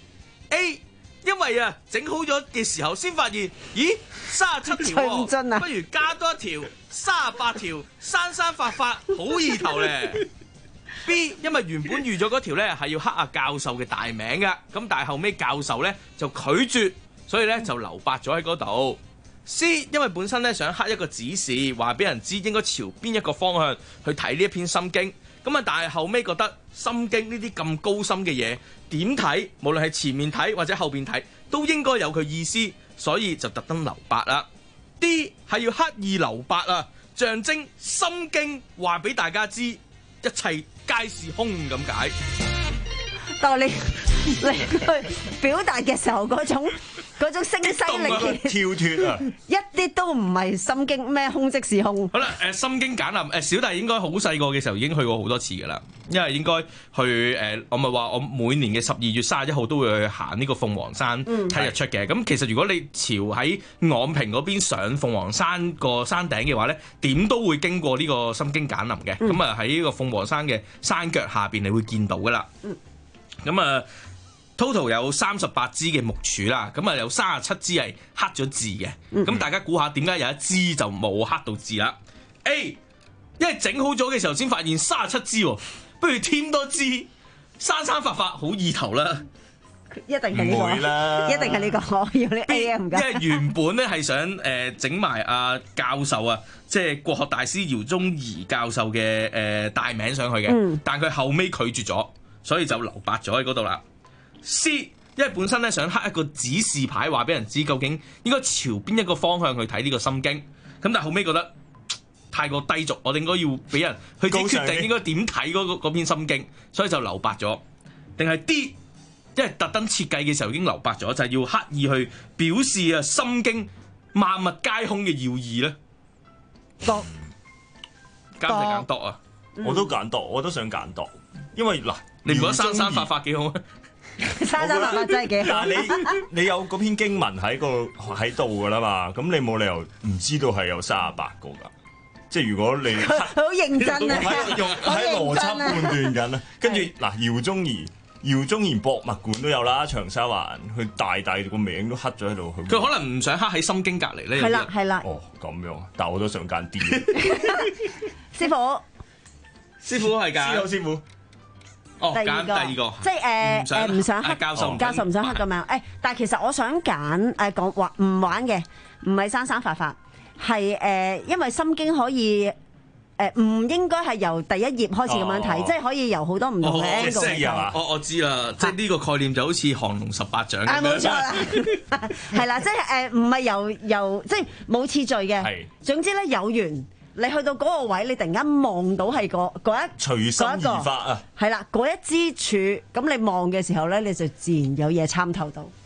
？A， 因為啊整好咗嘅時候先發現，咦，三十七條喎，啊、不如加多一條，三十八條，生生發發好意頭咧。B， 因為原本預咗嗰條咧係要刻阿教授嘅大名嘅，咁但係後尾教授咧就拒絕，所以咧就留白咗喺嗰度。C， 因為本身咧想刻一個指示，話俾人知應該朝邊一個方向去睇呢一篇心經。咁啊，但係後尾覺得心經呢啲咁高深嘅嘢，點睇，無論係前面睇或者後邊睇，都應該有佢意思，所以就特登留白啦。D 係要刻意留白啊，象徵心經話俾大家知，一切皆是空咁解。 當你你去表達嘅時候，嗰種嗰種聲嘶力竭跳脫啊， 一啲都唔係心經咩空即是空。 好啦，誒心經簡林，誒小弟應該好細個嘅時候已經去過好多次噶啦，因為應該去誒，我咪話我每年嘅十二月三十一號都會去行呢個鳳凰山睇日出嘅。咁、嗯、其實如果你朝喺昂坪嗰邊上鳳凰山個山頂嘅話咧，點都會經過呢個心經簡林嘅。咁啊喺呢個鳳凰山嘅山腳下邊，你會見到噶啦。嗯咁啊 ，total 有三十八支嘅木柱啦，咁啊有三十七支係刻咗字嘅，咁、嗯、大家估下點解有一支就冇刻到字啦 ？A， 因為整好咗嘅時候先發現三十七支，不如添多支，生生發發好意頭啦。 一定係呢、這個，啦一定係呢、這個，要你 A 啊唔該。因為原本咧係想誒整埋阿教授啊，即係國學大師饒宗頤教授嘅誒、呃、大名上去嘅，嗯、但佢後尾拒絕咗。所以就留白咗喺嗰度啦。C， 因為本身咧想刻一個指示牌，話俾人知究竟應該朝邊一個方向去睇呢個心經。咁但係後尾覺得太過低俗，我哋應該要俾人去自己決定應該點睇嗰篇心經，所以就留白咗。定係 D， 因為特登設計嘅時候已經留白咗，就係、是、要刻意去表示啊心經萬物皆空嘅要義咧。 度揀唔揀度啊？ 我都揀度，我都想揀度，因為嗱。 你唔覺得生生發發幾好？ 生生發發真係幾好。 但係你你有嗰篇經文喺個喺度噶啦嘛，咁你冇理由唔知道係有三十八個噶。即係如果你好認真啊， 用喺邏輯判斷緊啊。跟住嗱，饒宗頤饒宗頤博物館都有啦，長沙灣佢大大個名都刻咗喺度。 佢可能唔想刻喺心經隔離咧。 係啦係啦。 哦咁樣，但我都想揀啲。 師傅， 師傅係㗎。 師傅師傅。 哦，揀第二個， 即係誒誒唔想黑教授， 教授唔想黑咁樣。誒，但係其實我想揀誒講話唔玩嘅，唔係生生發發，係誒，因為心經可以誒唔應該係由第一頁開始咁樣睇，即係可可以由好多唔同嘅 angle 嚟睇。 我我知啦，即係呢個概念就好似降龍十八掌咁樣。 冇錯啦，係啦，即係誒唔係由由即係冇次序嘅。總之咧有緣。你去到嗰個位，你突然間望到係嗰一隨心而發啊！ 係啦，嗰一支柱，咁你望嘅時候咧，你就自然有嘢參透到。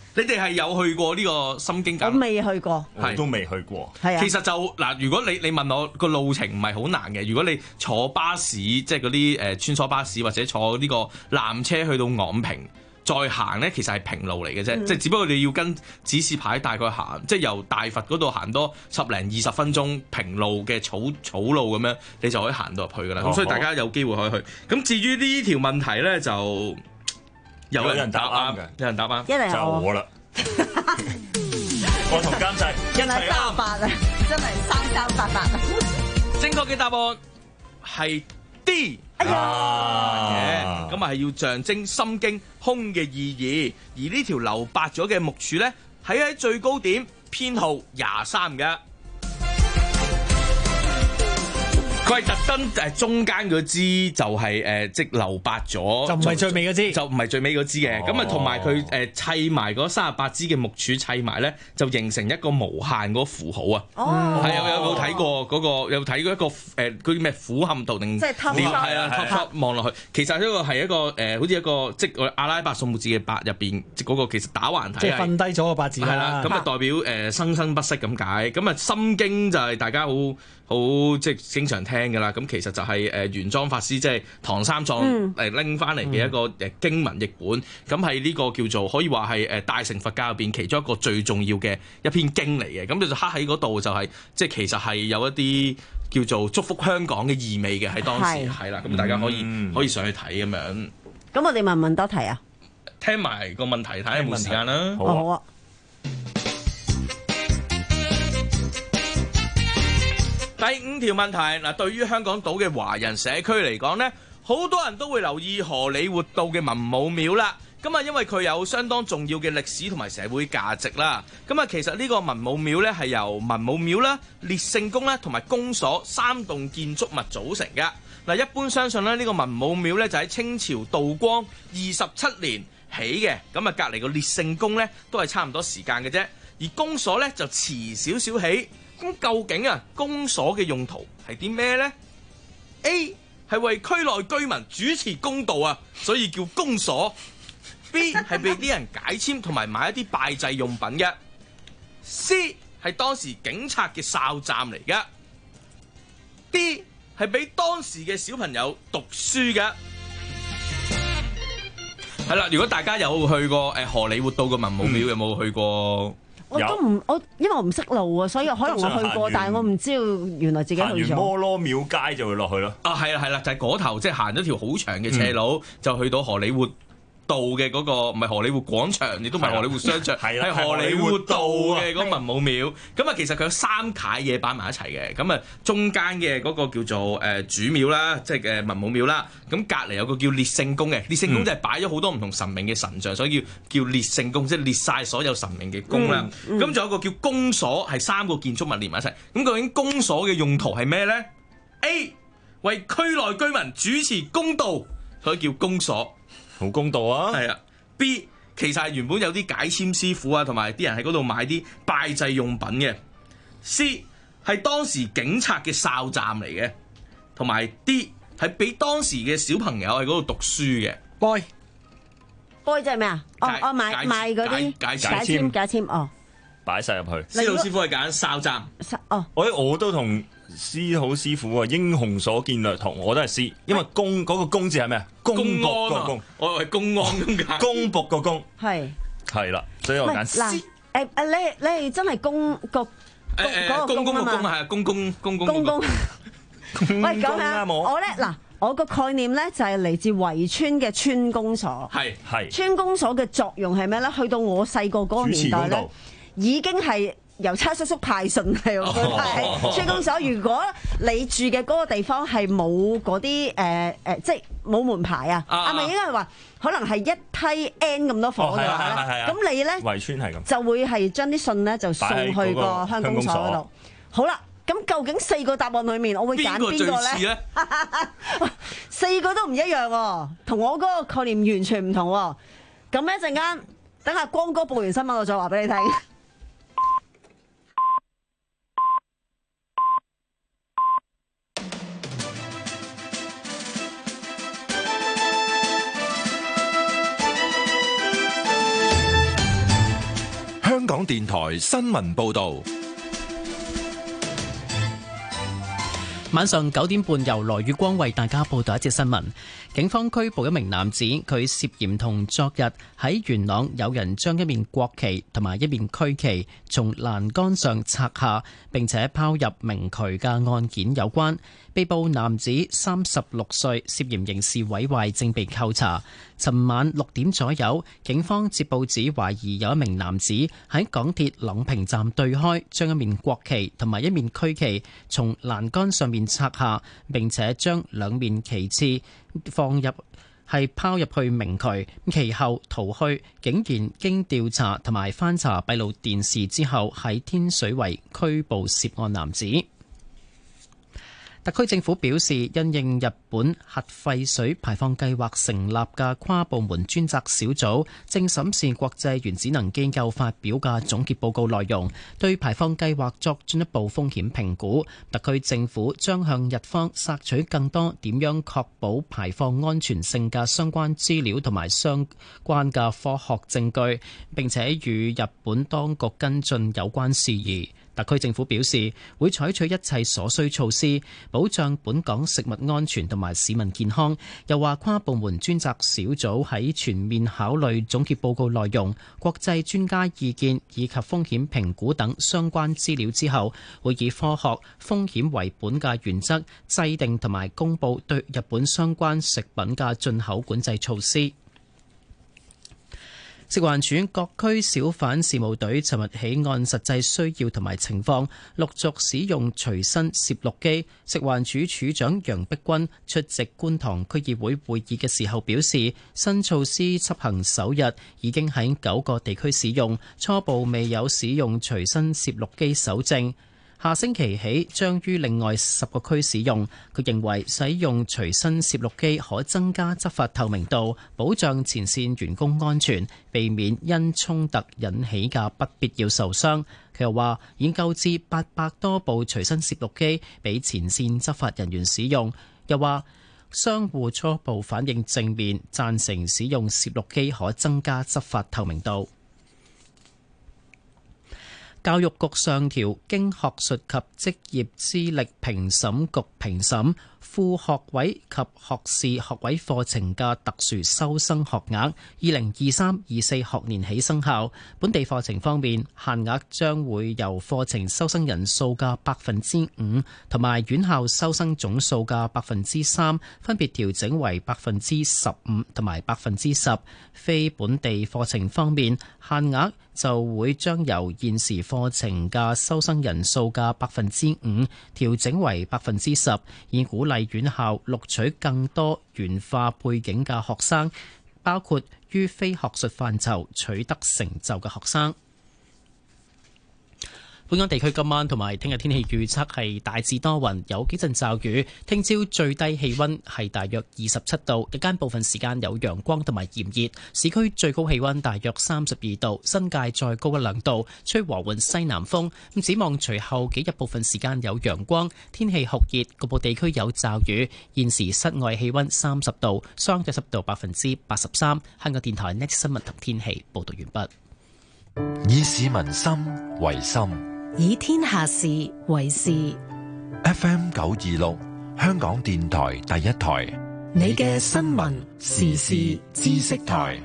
你哋係有去過呢個心經簡？ 我未去過， 我都未去過。 係啊， 其實就嗱，如果你你問我個路程唔係好難嘅，如果你坐巴士，即係嗰啲誒穿梭巴士或者坐呢個纜車去到昂坪。再行咧，其實係平路嚟嘅啫，嗯、即係只不過你要跟指示牌大概行，即係由大佛嗰度行多十零二十分鐘平路嘅草草路咁樣，你就可以行到入去噶啦。咁、哦、所以大家有機會可以去。咁至於呢條問題咧，就有人答啱嘅，有人答啱， 一定就我啦。我同監製一齊三八啊，真係三三八八啊！ 正確嘅答案係 D。 哎呀， 咁啊係要象徵心經空嘅意義，而呢條留白咗嘅木柱咧，喺喺最高點編號廿三嘅。佢係特登誒中間嗰支就係、是、誒、呃、即留白咗， 就唔係最尾嗰支， 就唔係最尾嗰支嘅。咁啊同埋佢誒砌埋嗰三十八支嘅木柱砌埋咧，就形成一個無限嗰符號啊！ 哦， 係有有冇睇過嗰、那個？有睇過一個誒嗰啲咩俯瞰圖定？ 即係 top shot 係啊 top shot 望落去，其實呢個係一個誒、呃，好似一個即係阿拉伯數目字嘅八入邊，即嗰個其實打橫睇即係瞓低咗個八字係啦。咁啊代表誒、呃、生生不息咁解。咁啊心經就係大家好好即係經常聽㗎啦。咁其實就係誒玄奘法師即係唐三藏誒拎翻嚟嘅一個誒經文譯本。咁係呢個叫做可以話係誒大乘佛教入邊其中一個最重要嘅一篇經嚟嘅。咁就刻喺嗰度就係、是、即係其實係有一啲叫做祝福香港嘅意味嘅喺當時係啦。咁大家可以、嗯、可以上去睇咁樣。 咁我哋問唔問多題啊？ 聽埋個問題睇下有冇時間啦。 好啊。好啊。 第五條問題嗱，對於香港島嘅華人社區嚟講呢，好多人都會留意荷里活道嘅文武廟啦。咁啊，因為佢有相當重要嘅歷史同埋社會價值啦。咁啊，其實呢個文武廟呢係由文武廟啦、烈聖宮啦同埋公所三棟建築物組成嘅。嗱，一般相信咧呢個文武廟呢就喺清朝道光二十七年起嘅。咁啊，隔離個烈聖宮呢都係差唔多時間嘅啫，而公所呢就遲少少起。咁究竟啊，公所嘅用途係啲咩呢？ A 係為區內居民主持公道啊，所以叫公所。B 係俾啲人解簽同埋買一啲拜祭用品嘅。C 係當時警察嘅哨站嚟嘅。D 係俾當時嘅小朋友讀書嘅。係啦，如果大家有去過誒荷里活道嘅文武廟，有冇去過？ 我都唔，我因為我唔識路啊，所以可能我去過，但係我唔知道原來自己去咗。 行完摩羅廟街就會落去咯。 啊，係啦係啦，就係、是、嗰頭，即係行咗條好長嘅斜路，嗯、就去到荷里活道嘅嗰、那個，唔係荷里活廣場，亦都唔係荷里活商場，係荷里活道嘅嗰個文武廟。咁啊，其實佢有三楷嘢擺埋一齊嘅。咁啊，中間嘅嗰個叫做誒主廟啦，即係誒文武廟啦。咁隔離有個叫烈聖宮嘅，烈聖宮就係擺咗好多唔同神明嘅神像，所以叫叫烈聖宮，即係列晒所有神明嘅宮啦。咁仲、嗯嗯、有一個叫公所，係三個建築物連埋一齊。咁究竟公所嘅用途係咩咧 ？A 為區內居民主持公道，所以叫公所。 好公道啊！ 係啊 ，B 其實係原本有啲解簽師傅啊，同埋啲人喺嗰度買啲拜祭用品嘅。C 係當時警察嘅哨站嚟嘅，同埋 D 係俾當時嘅小朋友喺嗰度讀書嘅。 Boy boy 即係咩啊？哦哦，賣賣嗰啲解解簽解簽哦， 擺晒入去。 司徒師傅係揀哨站。 哦， 我我都同師好師傅啊，英雄所見略同，我都係師，因為公嗰、那個公字係咩啊？公僕個公， 我以為公安咁解。 公僕個公係係啦，所以我揀師。 嗱誒誒，你你係真係公個誒誒公公個公係公公公公公公。 喂，咁樣我咧嗱，我個概念咧就係嚟自圍村嘅村公所。係係。村公所嘅作用係咩咧？去到我細個嗰個年代咧，已經係。郵差叔叔派信係喎，係村公所。如果你住嘅嗰個地方係冇嗰啲誒誒，即係冇門牌啊，係咪應該係話可能係一梯 N 咁多房嘅話咧？咁你咧圍村係咁，就會係將啲信咧就送去個鄉公所嗰度。好啦，咁究竟四個答案裡面，我會揀邊個咧？四個都唔一樣喎，同我嗰個概念完全唔同喎。咁一陣間等阿光哥報完新聞，我再話俾你聽。 電台新聞報道。 晚上九點半，由羅宇光為大家報道一節新聞。警方拘捕一名男子，佢涉嫌同昨日喺元朗有人將一面國旗同埋一面區旗從欄杆上拆下，並且拋入明渠嘅案件有關。被捕男子三十六歲，涉嫌刑事毀壞，正被扣查。尋晚六點左右，警方接報指懷疑有一名男子喺港鐵朗屏站對開將一面國旗同埋一面區旗從欄杆上面拆下，並且將兩面旗幟放入係拋入去明渠，其後逃去。竟然經調查同埋翻查閉路電視之後，喺天水圍拘捕涉案男子。特區政府表示，因應日本核廢水排放計劃成立嘅跨部門專責小組正審視國際原子能機構發表嘅總結報告內容，對排放計劃作進一步風險評估。特區政府將向日方索取更多點樣確保排放安全性嘅相關資料同埋相關嘅科學證據，並且與日本當局跟進有關事宜。特區政府表示，會採取一切所需措施，保障本港食物安全同埋市民健康。又話跨部門專責小組喺全面考慮總結報告內容、國際專家意見以及風險評估等相關資料之後，會以科學、風險為本嘅原則，制定同埋公佈對日本相關食品嘅進口管制措施。食環署各區小販事務隊尋日起按實際需要同埋情況陸續使用隨身攝錄機。食環署署長楊碧君出席觀塘區議會會議嘅時候表示，新措施執行首日已經喺九個地區使用，初步未有使用隨身攝錄機搜證。下星期起將於另外十個區使用。佢認為使用隨身攝錄機可增加執法透明度，保障前線員工安全，避免因衝突引起嘅不必要受傷。佢又話已購置八百多部隨身攝錄機俾前線執法人員使用。又話商戶初步反應正面，贊成使用攝錄機可增加執法透明度。教育局上調經學術及職業資歷評審局評審副學位及學士學位課程嘅特殊收生學額，二零二三二四學年起生效。本地課程方面，限額將會由課程收生人數嘅百分之五同埋院校收生總數嘅百分之三，分別調整為百分之十五同埋百分之十。非本地課程方面，限額就會將由現時課程嘅收生人數嘅百分之五調整為百分之十，以鼓勵院校錄取更多元化背景嘅學生，包括於非學術範疇取得成就嘅學生。本港地區今晚同埋聽日天氣預測係大致多雲，有幾陣驟雨。聽朝最低氣溫係大約二十七度，日間部分時間有陽光同埋炎熱。市區最高氣溫大約三十二度，新界再高一兩度，吹和緩西南風。咁展望隨後幾日部分時間有陽光，天氣酷熱，局部地區有驟雨。現時室外氣溫三十度，相對濕度百分之八十三。香港電台 Next 新聞同天氣報道完畢。 以市民心為心， 以天下事為事。 F M 九二六，香港電台第一台， 你嘅新聞時事知識台。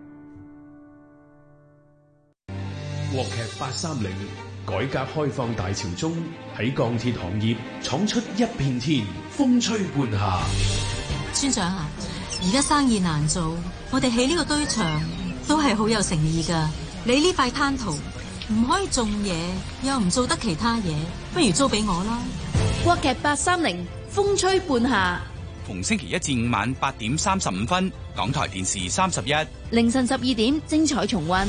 國劇八三零，改革開放大潮中，喺鋼鐵行業闖出一片天，風吹半夏。 村長啊，而家生意難做，我哋起呢個堆場都係好有誠意噶。你呢塊灘塗唔可以種嘢，又唔做得其他嘢，不如租俾我啦。 國劇八三零，風吹半夏， 逢星期一至五晚八點三十五分，港台電視三十一， 凌晨十二點精彩重溫。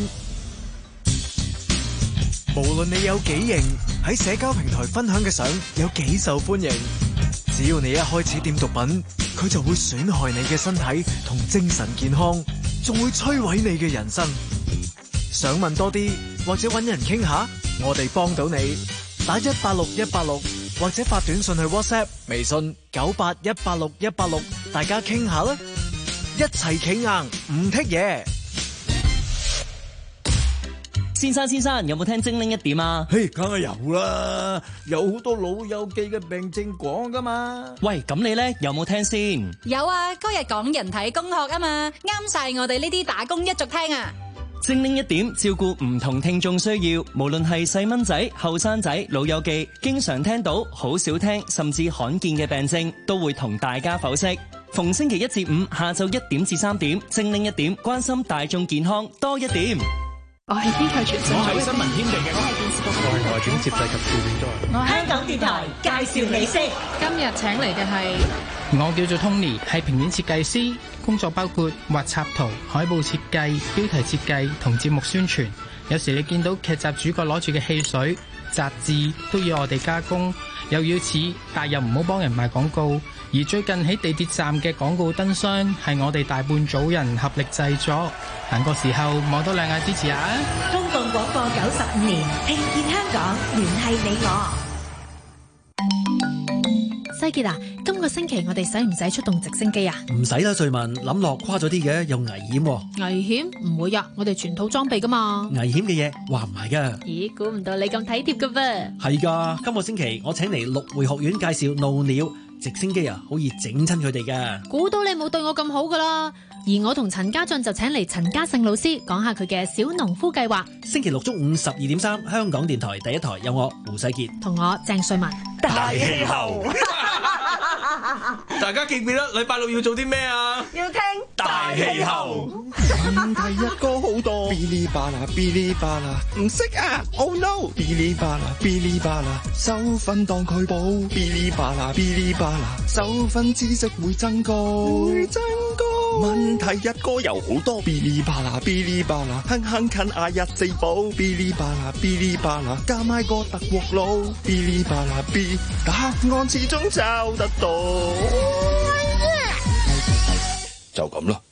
無論你有幾型，喺社交平台分享嘅相有幾受歡迎，只要你一開始掂毒品，佢就會損害你嘅身體同精神健康，仲會摧毀你嘅人生。想問多啲或者搵人傾下，我哋幫到你。打一八六一八六或者發短信去 WhatsApp、微信九八一八六一八六，大家傾下啦，一齊企硬唔剔嘢。 先生先生，有冇聽精靈一點啊？ 嘿，梗係有啦，有好多老友記嘅病症講噶嘛。 喂，咁你呢？有冇聽先？ 有啊，嗰日講人體工學啊嘛，啱晒我哋呢啲打工一族聽啊。 精靈一點照顧唔同聽眾需要，無論係細蚊仔、後生仔、老友記，經常聽到、好少聽甚至罕見嘅病症，都會同大家剖析。逢星期一至五下晝一點至三點，精靈一點關心大眾健康多一點。 我係編劇傳訊， 我係新聞天地嘅， 我係電視部， 我係外景攝製及攝影組。 我香港電台介紹你識。 今日請嚟嘅係我叫做 Tony， 係平面設計師，工作包括畫插圖、海報設計、標題設計同節目宣傳。有時你見到劇集主角攞住嘅汽水、雜誌都要我哋加工，又要似，但又唔好幫人賣廣告。而最近喺地鐵站嘅廣告燈箱係我哋大半組人合力製作，行過時候望多兩眼支持下。 公共廣播九十五年，聽見香港，聯繫你我。 西傑啊，今個星期我哋使唔使出動直升機啊？ 唔使啦，瑞文，諗落誇咗啲嘅，又危險喎。 危險？唔會呀，我哋全套裝備噶嘛。 危險嘅嘢話唔係噶。 咦，估唔到你咁體貼噶噃。 係噶，今個星期我請嚟陸匯學院介紹怒鳥直升機啊，好易整親佢哋噶。 估到你冇對我咁好噶啦。而我同陳家俊就請嚟陳家勝老師講下佢嘅小農夫計劃。 星期六中午十二點三，香港電台第一台有我胡世傑同我鄭瑞文。 大氣候。大家記唔記得禮拜六要做啲咩啊？ 要聽大氣候。 問題一個好多，嗶哩吧啦嗶哩吧啦，唔識啊 ！Oh no！嗶哩吧啦嗶哩吧啦，收分當佢寶，嗶哩吧啦嗶哩吧啦，收分知識會增高，會增高。問題一個又好多，嗶哩吧啦嗶哩吧啦，哼哼近嗌一四寶，嗶哩吧啦嗶哩吧啦，加埋個特鑊佬，嗶哩吧啦嗶，答案始終找得到。就咁啦。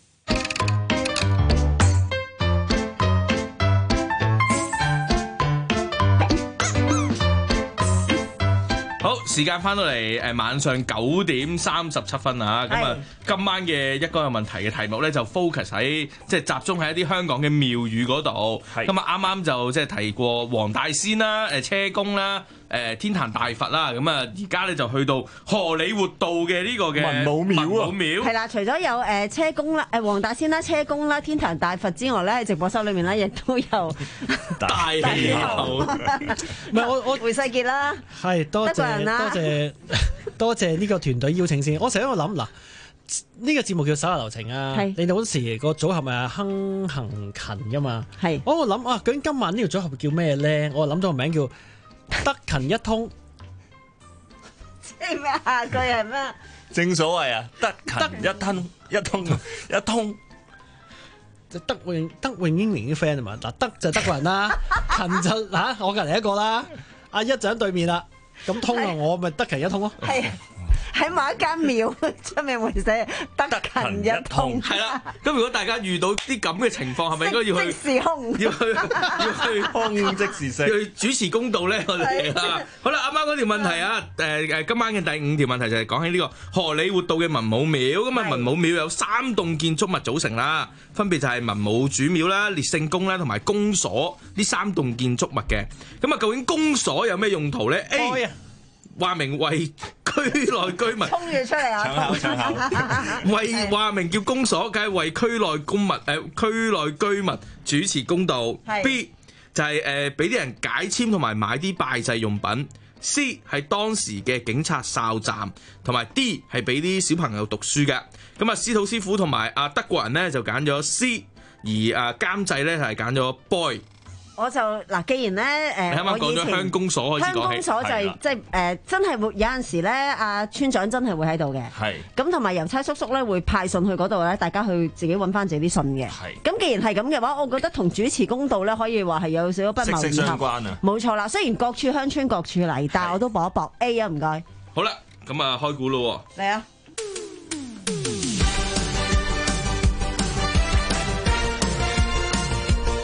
好，時間翻到嚟誒晚上九點三十七分啊！咁啊，今晚嘅一個有問題嘅題目咧就 focus 喺即係集中喺一啲香港嘅廟宇嗰度。咁啊，啱啱就即係提過黃大仙啦、誒車公啦、誒天壇大佛啦。咁啊，而家咧就去到荷里活道嘅呢個嘅文武廟啊！ 文武廟係啦，除咗有誒車公啦、誒黃大仙啦、車公啦、天壇大佛之外咧，喺直播室裏面咧亦都有大氣候。 唔係我我胡世傑啦， 係多謝多謝多謝呢個團隊邀請先。我成日喺度諗嗱，呢個節目叫手下留情啊。你哋嗰時個組合咪係亨行勤噶嘛？係。我諗啊，究竟今晚呢個組合叫咩咧？我諗咗個名叫德勤一通。 即係咩啊？佢係咩？ 正所謂啊，德勤一通一通一通。 德永德永英明啲 friend 啊嘛，嗱德就德國人啦，勤就嚇我隔離一個啦，阿一就喺對面啦，咁通啊我咪德勤一通咯。係喺某一間廟出面會寫德勤一通。 係啦，咁如果大家遇到啲咁嘅情況，係咪應該要去即時空？ 要去要去空即時息， 要去主持公道咧？我哋啊，好啦，啱啱嗰條問題啊，誒誒，今晚嘅第五條問題就係講起呢個荷里活道嘅文武廟。咁啊，文武廟有三棟建築物組成啦，分別就係文武主廟啦、烈聖宮啦同埋公所呢三棟建築物嘅。咁啊，究竟公所有咩用途咧 ？A 話明為區內居民， 衝咗出嚟啊！ 搶口搶口，為話明叫公所，梗係為區內公民誒區內居民主持公道。B 就係誒俾啲人解簽同埋買啲拜祭用品。C 係當時嘅警察哨站，同埋 D 係俾啲小朋友讀書嘅。咁啊，司徒師傅同埋阿德國人咧就揀咗 C， 而啊監製咧係揀咗 Boy。 我就嗱，既然咧誒， 你啱啱講咗鄉公所開始講起，鄉公所就係即係誒，真係會有陣時咧，阿村長真係會喺度嘅。係咁，同埋郵差叔叔咧會派信去嗰度咧，大家去自己揾翻自己啲信嘅。係咁，既然係咁嘅話，我覺得同主持公道咧可以話係有少少不謀而合。息息相關啊！冇錯啦，雖然各處鄉村各處例，但係我都搏一搏 A 啊，唔該。 好啦，咁啊開估咯喎。嚟啊！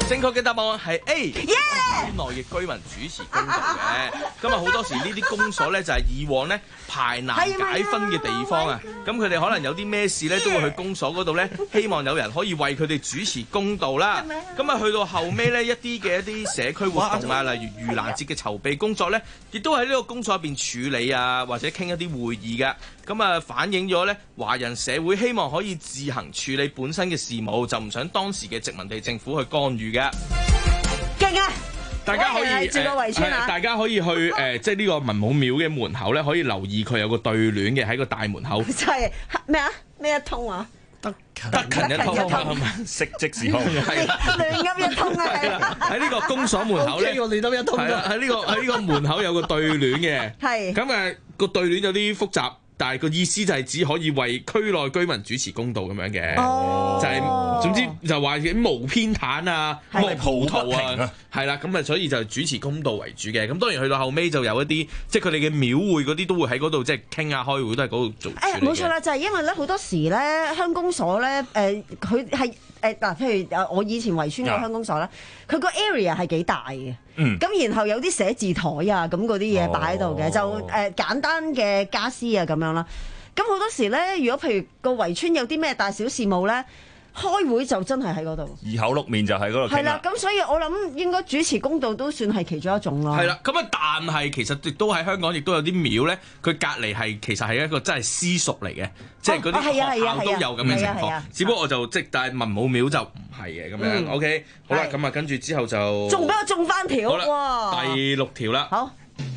正確嘅答案係 A， 內翼居民主持公道嘅。今日好多時呢啲公所咧就係以往咧排難解紛嘅地方啊，咁佢哋可能有啲咩事咧都會去公所嗰度咧，希望有人可以為佢哋主持公道啦。咁啊去到後尾咧一啲嘅一啲社區活動啊，例如盂蘭節嘅籌備工作咧，亦都喺呢個公所入邊處理啊，或者傾一啲會議嘅。咁啊反映咗咧華人社會希望可以自行處理本身嘅事務，就唔想當時嘅殖民地政府去干預嘅。 勁啊！ 大家可以住個圍村啊！ 大家可以去誒，即係呢個文武廟嘅門口咧，可以留意佢有個對聯嘅喺個大門口。 就係咩啊？咩一通啊？ 得得勤一通， 識即是空， 係亂噏一通啊！ 喺呢個公所門口咧， 我亂噏一通㗎。 喺呢個喺呢個門口有個對聯嘅， 係咁誒個對聯有啲複雜。但係個意思就係只可以為區內居民主持公道咁樣嘅，哦、就係、是、總之就話啲無偏袒啊、無葡萄啊，係啦，咁啊所以就主持公道為主嘅。咁當然去到後尾就有一啲，即係佢哋嘅廟會嗰啲都會喺嗰度即係傾下開會，都係嗰度做。誒冇錯啦，就係、是、因為咧好多時咧鄉公所咧誒佢係誒嗱，譬如誒我以前圍村嘅鄉公所啦，佢個 area 係幾大嘅。嗯，咁然後有啲寫字台啊，咁嗰啲嘢擺喺度嘅，就誒、呃、簡單嘅家私啊咁樣啦。咁好多時咧，如果譬如個圍村有啲咩大小事務咧，開會就真係喺嗰度。 二口六面就喺嗰度傾啦。 係啦，咁所以我諗應該主持公道都算係其中一種咯。 係啦，咁啊，但係其實亦都喺香港亦都有啲廟咧，佢隔離係其實係一個真係私塾嚟嘅，即係嗰啲學校都有咁嘅情況。只不過我就即但係文武廟就唔係嘅咁樣。嗯、OK， 好啦，咁啊跟住之後就仲俾我中翻條。 好啦，第六條啦。 好。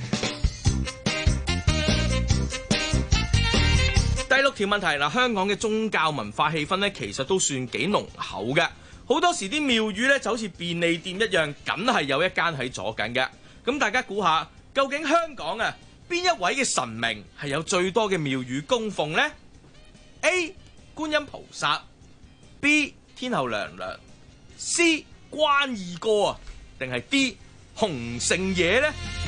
第六條問題嗱，香港嘅宗教文化氣氛咧，其實都算幾濃厚嘅。好多時啲廟宇咧就好似便利店一樣，梗係有一間喺左近嘅。咁大家估下，究竟香港啊邊一位嘅神明係有最多嘅廟宇供奉呢？ A. 觀音菩薩 B. 天后娘娘 C. 關二哥啊，定係 D. 洪聖爺呢？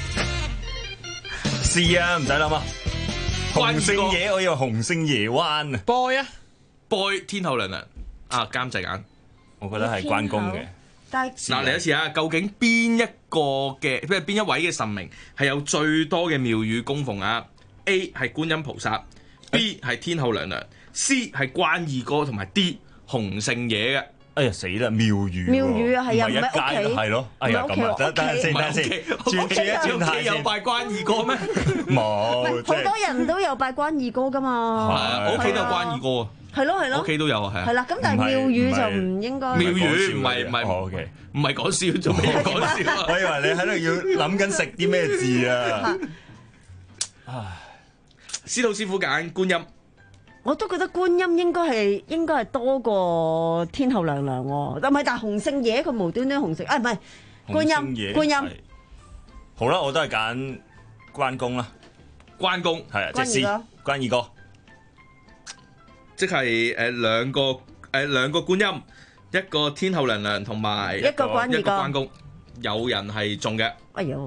是啊，唔使諗啊。洪聖爺，我以為洪聖爺灣啊 ，boy 啊 ，boy 天后娘娘啊，監製眼， 我覺得係關公嘅。 嗱嚟一次啊，究竟邊一個嘅，即係邊一位嘅神明係有最多嘅廟宇供奉啊 ？A 係觀音菩薩 ，B 係天后娘娘 ，C 係關二哥同埋 D 洪聖爺嘅。 哎呀死啦！廟宇廟宇啊，係啊，唔係屋企係咯。哎呀咁啊，等等陣先，等陣先，轉轉一轉下先。 有拜關二哥咩？ 冇， 好多人都有拜關二哥噶嘛。 係啊，我屋企都有關二哥啊。 係咯係咯， 屋企都有啊，係啊。 係啦，咁但係廟宇就唔應該。 廟宇唔係唔係 ，OK， 唔係講笑，仲未講笑啊！ 我以為你喺度要諗緊食啲咩字啊。 唉，司徒師傅揀觀音。 我都覺得觀音應該係應該係多過天后娘娘喎，唔係，但係洪聖爺佢無端端洪聖，啊唔係觀音觀音。 好啦，我都係揀關公啦， 關公係啊，即係 C 關二哥， 即係誒兩個誒兩個觀音，一個天后娘娘同埋一個關二哥， 關公，有人係中嘅。 哎呦，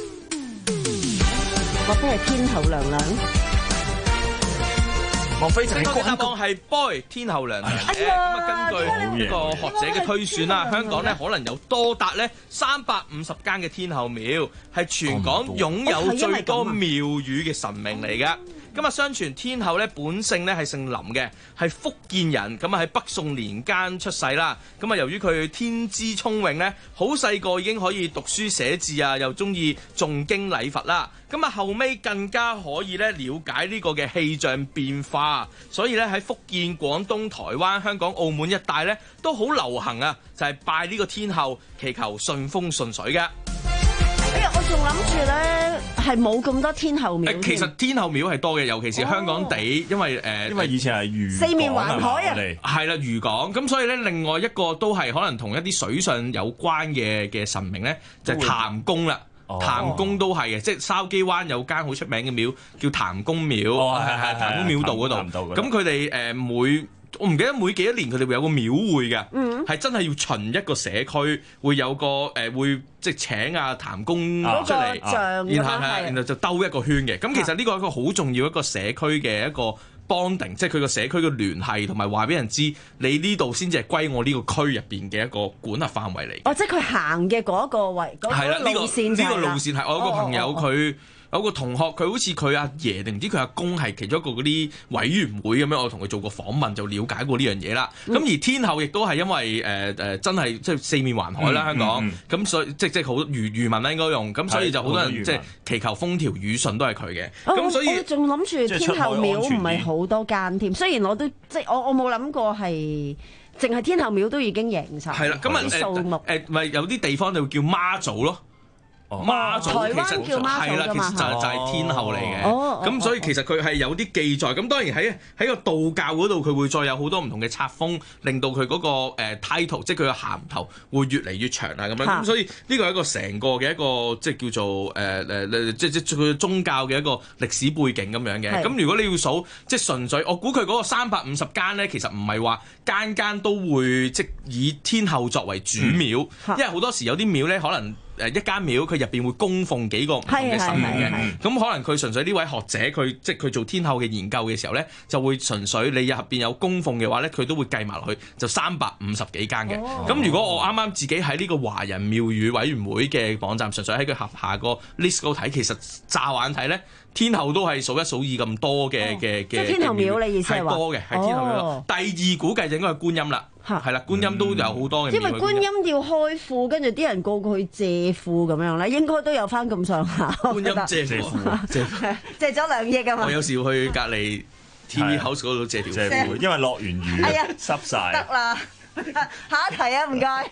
或者係天后娘娘。 莫非就係答案係 boy 天后娘娘嘅？咁啊，根據呢個學者嘅推算啦，香港咧可能有多達咧三百五十間嘅天后廟，係全港擁有最多廟宇嘅神明嚟㗎。咁啊，相傳天后咧本姓咧係姓林嘅，係福建人。咁啊喺北宋年間出世啦。咁啊由於佢天資聰穎咧，好細個已經可以讀書寫字啊，又中意誦經禮佛啦。咁啊後尾更加可以咧了解呢個嘅氣象變化，所以咧喺福建、廣東、台灣、香港、澳門一帶咧都好流行啊，就係拜呢個天后，祈求順風順水嘅。 哎呀，我仲諗住咧係冇咁多天后廟。 其實天后廟係多嘅，尤其是香港地，哦、因為誒，呃、 因為以前係漁四面環海啊， 係啦漁港，咁所以咧另外一個都係可能同一啲水上有關嘅嘅神明咧，就係譚公啦。譚公都係嘅，即係筲箕灣有間好出名嘅廟叫譚公廟，係係譚公廟道嗰度。咁佢哋誒每我唔記得每幾多年佢哋會有個廟會嘅，係、嗯、真係要巡一個社區，會有個誒、呃、會即係請阿譚公出嚟，然後係然後就兜一個圈嘅。咁其實呢個係一個好重要一個社區嘅一個 bonding，即係佢個社區嘅聯繫，同埋話俾人知你呢度先至係歸我呢個區入邊嘅一個管轄範圍嚟。 哦，即係佢行嘅嗰個位嗰、嗰個路線就係啦。 呢個路線係我有個朋友佢。 哦哦有個同學佢好似佢阿爺定唔知佢阿公係其中一個嗰啲委員會咁樣，我同佢做過訪問就了解過呢樣嘢啦。咁、嗯、而天后亦都係因為誒誒、呃、真係即係四面環海啦、嗯、香港，咁、嗯嗯、所以即即好漁漁民啦應該用，咁所以就好多人即係祈求風調雨順都係佢嘅。咁、哦、所以我仲諗住天后廟唔係好多間添，雖然我都即係我我冇諗過係淨係天后廟都已經贏晒。 係啦，咁啊誒誒咪有啲地方就叫媽祖咯。媽祖其實係啦，其實就就係天后嚟嘅，咁、哦哦、所以其實佢係有啲記載。咁當然喺喺個道教嗰度，佢會再有好多唔同嘅冊封，令到佢嗰個誒 title，即係佢嘅銜頭會越嚟越長啊咁樣。咁所以呢個係一個成個嘅一個即係叫做誒誒誒，即即佢宗教嘅一個歷史背景咁樣嘅。咁如果你要數即係純粹，我估佢嗰個三百五十間咧，其實唔係話間間都會即以天后作為主廟，嗯、因為好多時有啲廟咧可能。誒一間廟佢入邊會供奉幾個唔同嘅神嘅，咁可能佢純粹呢位學者佢即係佢做天后嘅研究嘅時候咧，就會純粹你入邊有供奉嘅話咧，佢都會計埋落去，就三百五十幾間嘅。咁、哦、如果我啱啱自己喺呢個華人廟宇委員會嘅網站，純粹喺佢轄下個 list 嗰度睇，其實乍眼睇咧，天后都係數一數二咁多嘅嘅嘅。即係天后廟你意思係話？係多嘅，係天后廟。哦、第二估計就應該係觀音啦。係啦，觀音都有好多嘅。因為觀音要開庫，跟住啲人個個去借庫咁樣咧，應該都有翻咁上下。觀音借庫，借借咗兩億啊嘛！我有時去隔離 T V House 嗰度借條庫， 因為落完雨濕晒。 得啦，下一題啊，唔該。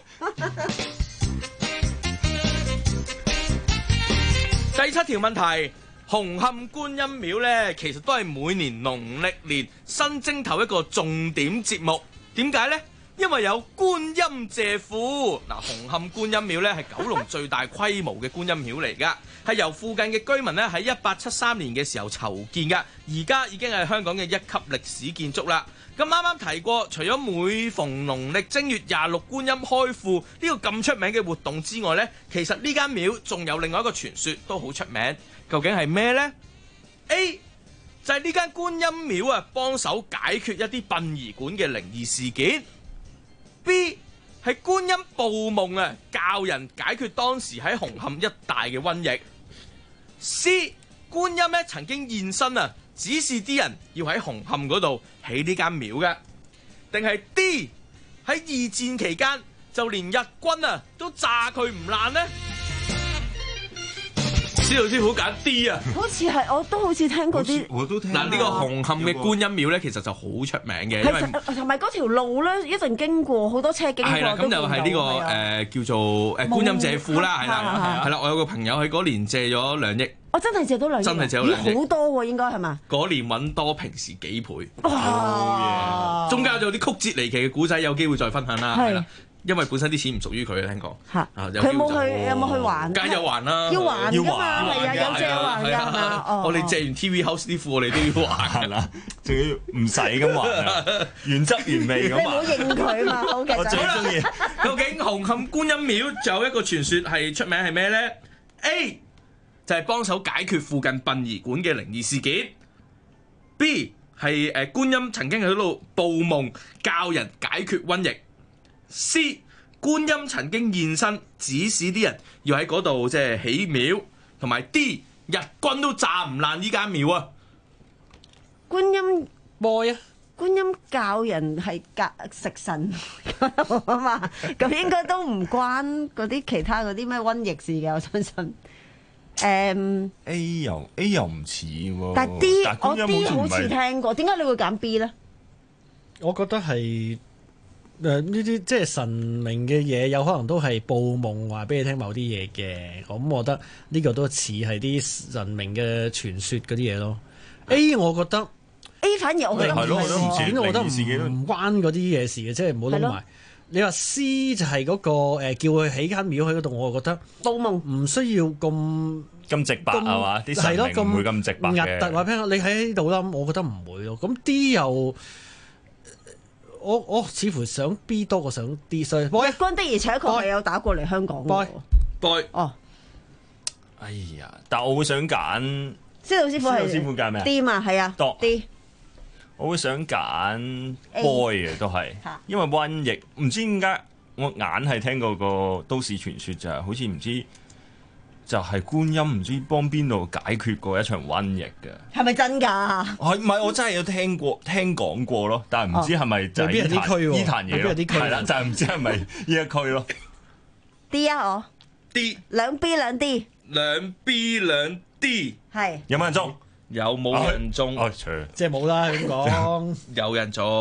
第七條問題，紅磡觀音廟咧，其實都係每年農曆年新正頭一個重點節目。點解咧？因為有觀音借庫。嗱，紅磡觀音廟咧係九龍最大規模嘅觀音廟嚟噶，係由附近嘅居民咧喺一八七三年嘅時候籌建噶，而家已經係香港嘅一級歷史建築啦。咁啱啱提過，除咗每逢農曆正月廿六觀音開庫呢個咁出名嘅活動之外呢，其實呢間廟仲有另外一個傳說都好出名，究竟係咩呢？ A 就係呢間觀音廟啊，幫手解決一啲殯儀館嘅靈異事件。B 係觀音報夢啊，教人解決當時喺紅磡一帶嘅瘟疫。C 觀音咧曾經現身啊，指示啲人要喺紅磡嗰度起呢間廟嘅。定係 D 喺二戰期間就連日軍啊都炸佢唔爛呢？司徒師傅揀 D 啊， 好似係我都好似聽過啲， 我都聽。嗱，呢個紅磡嘅觀音廟咧，其實就好出名嘅，因為同埋嗰條路咧一陣經過，好多車經過。係啦，咁就係呢個誒叫做誒觀音借庫啦，係啦，係啦。我有個朋友喺嗰年借咗兩億， 我真係借到兩億， 真係借到兩億， 好多喎，應該係嘛？ 嗰年揾多平時幾倍。 哇！ 中間有啲曲折離奇嘅古仔，有機會再分享啦，係啦。因為本身啲錢唔屬於佢，聽講。嚇，佢冇去，有冇去還？ 梗係有還啦， 要還㗎嘛，係啊，有借還㗎嘛。 我哋借完 T V House 啲庫，我哋都要還㗎啦， 仲要唔使咁還，原汁原味咁還。 你唔好認佢嘛，好嘅。 我最中意。 究竟紅磡觀音廟仲有一個傳說係出名係咩咧 ？A 就係幫手解決附近殯儀館嘅靈異事件。B 係誒觀音曾經喺度報夢，教人解決瘟疫。C 觀音曾經現身，指使啲人要喺嗰度即係起廟，同埋 D 日軍都炸唔爛呢間廟啊！ 觀音 boy 啊， 觀音教人係隔食神啊嘛，咁應該都唔關嗰啲其他嗰啲咩瘟疫事嘅，我相信。誒、um, A 又 A 又唔似喎， 但 D 我 D 好似聽過，點解你會揀 B 咧？ 我覺得係。誒呢啲即係神明嘅嘢，有可能都係報夢話俾你聽某啲嘢嘅，咁我覺得呢個都似係啲神明嘅傳說嗰啲嘢咯。A 我覺得 A 反而我覺得唔係， 我覺得唔關嗰啲嘢事嘅，即係唔好諗埋。你話 C 就係嗰、嗰個、呃、叫佢起間廟喺嗰度，我覺得報夢唔需要咁咁直白係嘛？啲神明唔會咁直白嘅。 壓突話聽你喺度啦，我覺得唔會咯。咁 D 又。我我似乎想 B 多過想 D， 所以日軍的而且確係有打過嚟香港嘅。 boy 哦， 哎呀！但我會想揀， 司徒師傅係 D 嘛， 係啊 D。 我會想揀 boy 嘅都係，因為瘟疫唔知點解我硬係聽過個都市傳說就係好似唔知就係觀音唔知幫邊度解決過一場瘟疫嘅， 係咪真㗎？ 係唔係我真係有聽過聽講過咯，但係唔知係咪就係呢壇呢壇嘢咯？係啦，就係唔知係咪呢一區咯。 D 啊我 D 兩 B 兩 D 兩 B 兩 D 係有冇人中？ 有冇人中？ 哦， 即係冇啦，咁講有人中。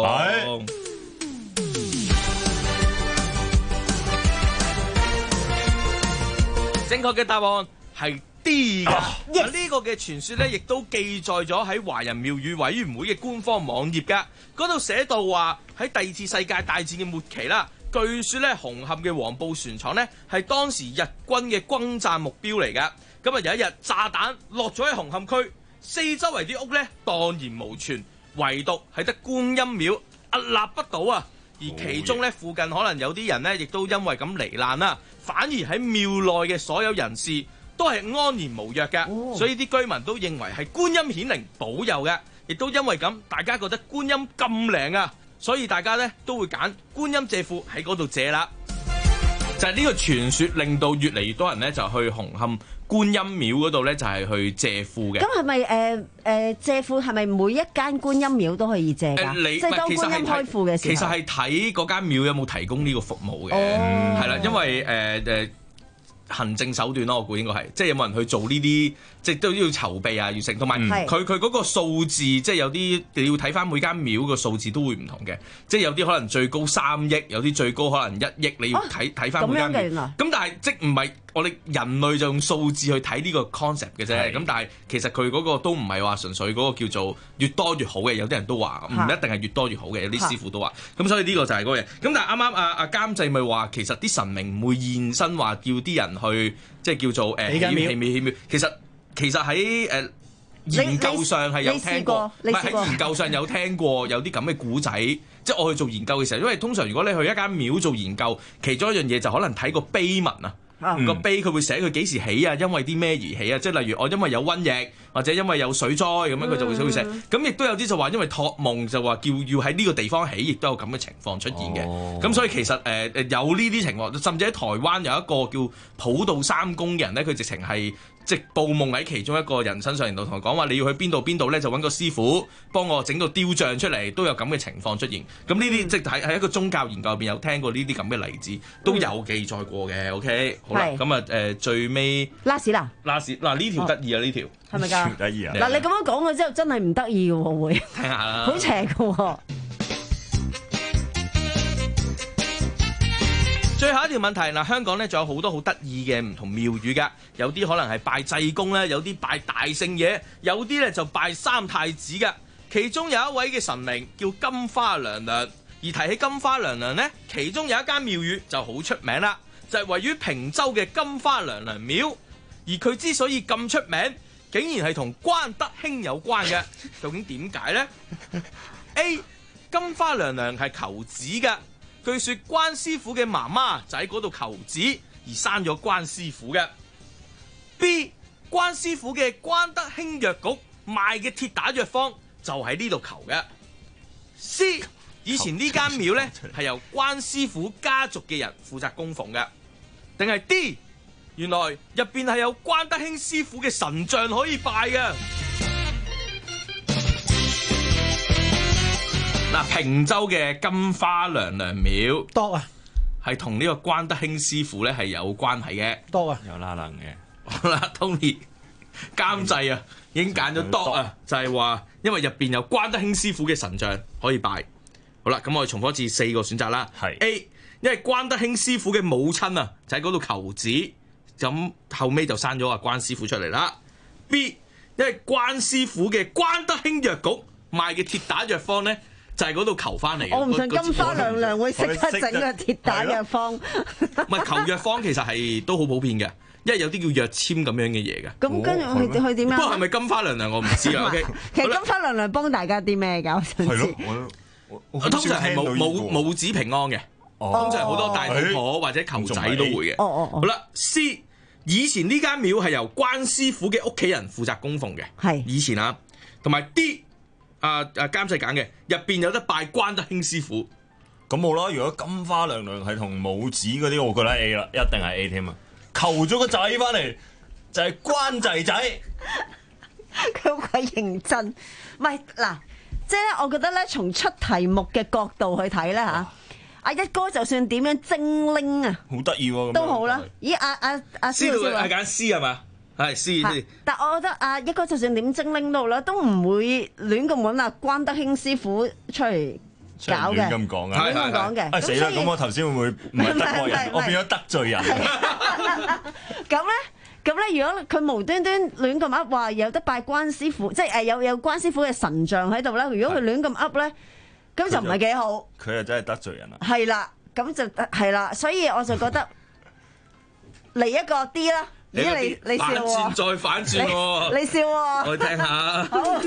正確嘅答案係 D 㗎。呢個嘅傳說咧，亦都記載咗喺華人廟宇委員會嘅官方網頁㗎。嗰度寫到話喺第二次世界大戰嘅末期啦，據說咧紅磡嘅黃埔船廠咧係當時日軍嘅轟炸目標嚟㗎。咁啊有一日炸彈落咗喺紅磡區，四周圍啲屋咧蕩然無存，唯獨係得觀音廟屹立不倒啊！而其中咧附近可能有啲人咧，亦都因為咁罹難啦。反而喺廟內嘅所有人士都係安然無恙嘅，哦、所以啲居民都認為係觀音顯靈保佑嘅，亦都因為咁，大家覺得觀音咁靈啊，所以大家咧都會揀觀音借庫喺嗰度借啦。就係、是、呢個傳說令到越嚟越多人咧就去紅磡觀音廟嗰度咧就係去借庫嘅。咁係咪誒誒借庫係咪每一間觀音廟都可以借㗎？呃、即係當觀音開庫嘅時候。其實係睇嗰間廟有冇提供呢個服務嘅，係啦、哦，因為誒誒。呃呃行政手段咯，我估應該係，即係有冇人去做呢啲，即係都要籌備啊，要成，同埋佢佢嗰個數字，即係有啲你要睇翻每間廟個數字都會唔同嘅，即係有啲可能最高三億，有啲最高可能一億，你要睇睇翻每間廟。咁但係即唔係我哋人類就用數字去睇呢個 concept 嘅啫。咁但係其實佢嗰個都唔係話純粹嗰個叫做越多越好嘅，有啲人都話唔一定係越多越好嘅，有啲師傅都話。咁所以呢個就係嗰個嘢。咁但係啱啱阿阿監製咪話，其實啲神明唔會現身話叫啲人去即係叫做誒起廟起廟，其實其實喺誒、呃、研究上係有聽過，唔係喺研究上有聽過有啲咁嘅古仔，即係我去做研究嘅時候，因為通常如果你去一間廟做研究，其中一樣嘢就可能睇個碑文啊。嗯、個碑佢會寫佢幾時起啊，因為啲咩而起啊，即係例如我因為有瘟疫或者因為有水災咁樣佢就會寫會寫。咁亦都有啲就話因為託夢就話叫要喺呢個地方起，亦都有咁嘅情況出現嘅。咁、哦、所以其實誒誒、呃、有呢啲情況，甚至喺台灣有一個叫普渡三公嘅人咧，佢直情係即係報夢喺其中一個人身上，然後同佢講話你要去邊度邊度咧，就揾個師傅幫我整到雕像出嚟，都有咁嘅情況出現。咁呢啲即係喺喺一個宗教研究入邊有聽過呢啲咁嘅例子，都有記載過嘅。OK。好啦，咁啊誒最尾 last 啦 last 嗱呢條得意啊呢條係咪㗎？得意啊！嗱你咁樣講咗之後真係唔得意嘅喎會，聽下啦，好邪嘅喎。最後一條問題嗱，香港咧仲有好多好得意嘅唔同廟宇㗎，有啲可能係拜濟公咧，有啲拜大聖爺，有啲咧就拜三太子㗎。其中有一位嘅神明叫金花娘娘，而提起金花娘娘咧，其中有一間廟宇就好出名啦。就係位於坪洲嘅金花娘娘廟，而佢之所以咁出名，竟然係同關德興有關嘅。究竟點解呢？ A. 金花娘娘係求子嘅，據說關師傅嘅媽媽就喺嗰度求子，而生咗關師傅嘅。B. 關師傅嘅關德興藥局賣嘅鐵打藥方就喺呢度求嘅。C. 以前呢間廟呢係由關師傅家族嘅人負責供奉嘅。定係 D， 原來入邊係有關德興師傅嘅神像可以拜嘅。嗱，坪洲嘅金花娘娘廟多啊，係同呢個關德興師傅咧係有關係嘅。多啊，有拉楞嘅。好啦 ，Tony 監製啊，已經揀咗多啊，就係話因為入邊有關德興師傅嘅神像可以拜。好啦，咁我哋重複一次四個選擇啦。係 A。因為關德興師傅嘅母親啊，就喺嗰度求子，咁後尾就生咗阿關師傅出嚟啦。B， 因為關師傅嘅關德興藥局賣嘅鐵打藥方咧，就係嗰度求翻嚟嘅。我唔信金花娘娘會識得整個鐵打藥方。唔係求藥方其實係都好普遍嘅，因為有啲叫藥籤咁樣嘅嘢嘅。咁跟住佢佢點樣？不過係咪金花娘娘我唔知啊。OK， 其實金花娘娘幫大家啲咩㗎？我想知。通常係母母母子平安嘅。通常好多大肚婆或者求仔都會嘅。哦哦哦。好啦 ，C， 以前呢間廟係由關師傅嘅屋企人負責供奉嘅。係。以前啊，同埋 D， 啊啊監製揀嘅，入邊有得拜關德興師傅。 咁冇啦，如果金花娘娘係同母子嗰啲，我覺得 A 啦，一定係 A 添啊！求咗個仔翻嚟就係、是、關仔仔， 佢好鬼認真。唔係嗱，即係咧，我覺得咧，從出題目嘅角度去睇咧嚇，阿一哥就算點樣精靈啊， 好得意喎， 都好啦。咦，阿阿阿師傅係揀 C 係嘛？係 C。 但我覺得阿一哥就算點精靈都好啦，都唔會亂咁揾阿關德興師傅出嚟搞嘅。 亂咁講啊！ 亂咁講嘅。 啊死啦！咁我頭先會唔會唔係得罪人？我變咗得罪人。 咁咧？咁咧，如果佢無端端亂咁噏話有得拜關師傅，即係誒有有關師傅嘅神像喺度啦。如果佢亂咁噏咧，咁就唔係幾好。佢又真係得罪人啦。 係啦，咁就係啦，所以我就覺得嚟一個 D 啦。咦，你你笑喎？ 反轉再反轉喎！ 你笑喎？ 我聽下。 好。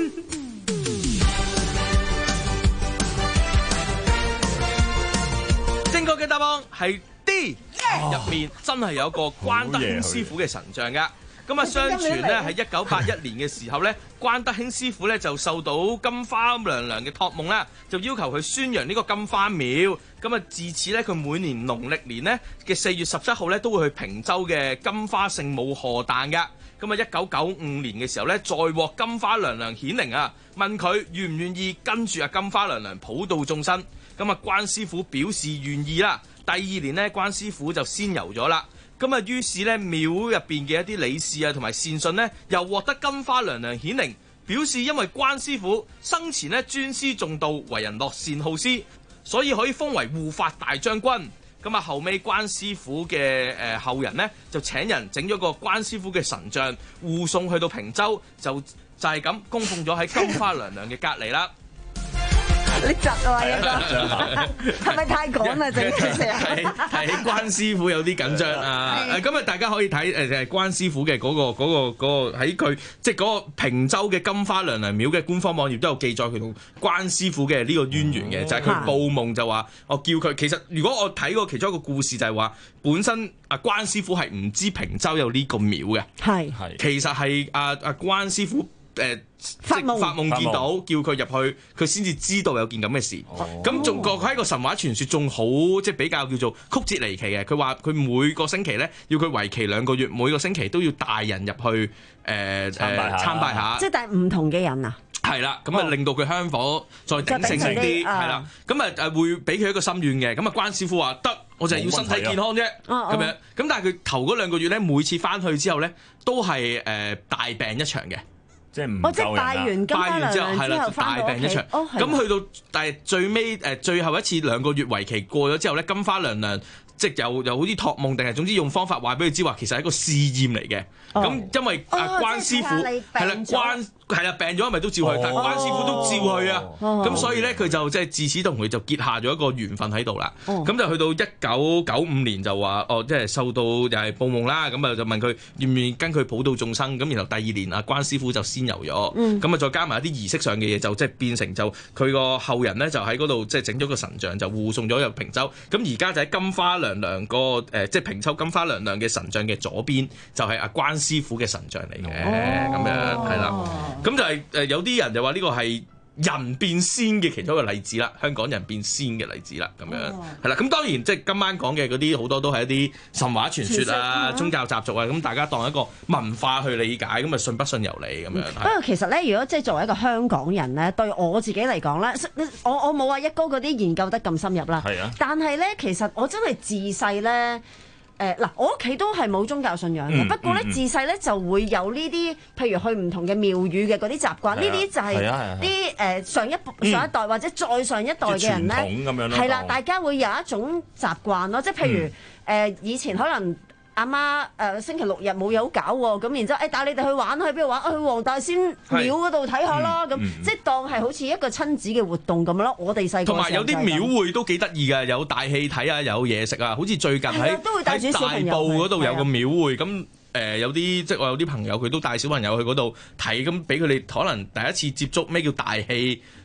正確嘅答案係 D。入面真係有個關德興師傅嘅神像噶，咁啊相傳咧喺一九八一年嘅時候咧，關德興師傅咧就受到金花娘娘嘅託夢啦，就要求佢宣揚呢個金花廟，咁啊自此咧佢每年農曆年咧嘅四月十七號咧都會去平洲嘅金花聖母賀誕噶，咁啊一九九五年嘅時候咧再獲金花娘娘顯靈啊，問佢願唔願意跟住啊金花娘娘普度眾生，咁啊關師傅表示願意啦。第二年咧，關師傅就仙遊咗啦。咁啊，於是咧廟入邊嘅一啲理事啊，同埋善信呢，又獲得金花娘娘顯靈，表示因為關師傅生前咧尊師重道，為人樂善好施，所以可以封為護法大將軍。咁啊，後尾關師傅嘅誒後人呢，就請人整咗個關師傅嘅神像護送去到平洲，就就係咁供奉咗喺金花娘娘嘅隔離啦。 你窒啊，一個係咪太趕啦？整件事係係關師傅有啲緊張啊！咁啊，大家可以睇誒誒關師傅嘅嗰、嗰個嗰、嗰個嗰喺佢即係嗰個平洲嘅金花娘娘廟嘅官方網頁都有記載佢同關師傅嘅呢個淵源嘅，嗯、就係佢報夢就話我叫佢。其實如果我睇過其中一個故事就係話，本身阿關師傅係唔知平洲有呢個廟嘅，係係其實係阿阿關師傅。誒、呃、發夢發夢見到，叫佢入去，佢先至知道有件咁嘅事。咁仲個佢喺個神話傳說仲好，即係比較叫做曲折離奇嘅。佢話佢每個星期咧，要佢為期兩個月，每個星期都要帶人入去誒誒、呃、參拜下，參拜下即係帶唔同嘅人啊。 係啦，咁啊令到佢香火再鼎盛啲，係啦，咁啊誒會俾佢一個心願嘅。咁啊關師傅話得，我就係要身體健康啫，咁樣。咁但係佢頭嗰兩個月咧，每次翻去之後咧，都係誒大病一場嘅。 即係唔夠人啦！ 拜完之後係啦，大病一場。咁去到但係最尾誒最後一次兩個月為期過咗之後咧，金花娘娘即係又又好似託夢定係總之用方法話俾佢知話，其實係一個試驗嚟嘅。咁因為啊關師傅係啦關係啦病咗，咪都照去，但係關師傅都照去啊。咁所以咧佢就即係自此同佢就結下咗一個緣分喺度啦。咁就去到一九九五年就話哦，即係受到又係報夢啦。咁啊就問佢願唔願意跟佢普度眾生。咁然後第二年啊關師傅就仙遊咗。咁啊再加埋一啲儀式上嘅嘢，就即係變成就佢個後人咧就喺嗰度即係整咗個神像，就護送咗入平洲。咁而家就喺金花娘娘個誒即係平洲金花娘娘嘅神像嘅左邊，就係阿關師傅嘅神像嚟嘅。咁樣係啦。咁就係誒有啲人就話呢個係人變仙嘅其中一個例子啦，香港人變仙嘅例子啦，咁樣係啦。咁當然即係今晚講嘅嗰啲好多都係一啲神話傳說啊、宗教習俗啊，咁大家當一個文化去理解，咁啊信不信由你咁樣。不過其實咧，如果即係作為一個香港人咧，對我自己嚟講咧，我我冇話一哥嗰啲研究得咁深入啦。係啊。但係咧，其實我真係自細咧。誒嗱、呃，我屋企都係冇宗教信仰嘅，嗯、不過咧、嗯、自細咧就會有呢啲，譬如去唔同嘅廟宇嘅嗰啲習慣，呢啲、啊、就係啲誒上一上一代、嗯、或者再上一代嘅人咧，係啦，大家會有一種習慣咯，即係譬如誒、嗯呃、以前可能。阿媽誒、呃、星期六日冇嘢好搞喎，咁然之後誒帶你哋去玩，去邊度玩？去黃大仙廟嗰度睇下啦，咁、嗯嗯、即係當係好似一個親子嘅活動咁樣咯。我哋細個同埋有啲廟會都幾得意㗎，有大戲睇啊，有嘢食啊，好似最近喺喺大埔嗰度有個廟會，咁誒、呃、有啲即係我有啲朋友佢都帶小朋友去嗰度睇，咁俾佢哋可能第一次接觸咩叫大戲。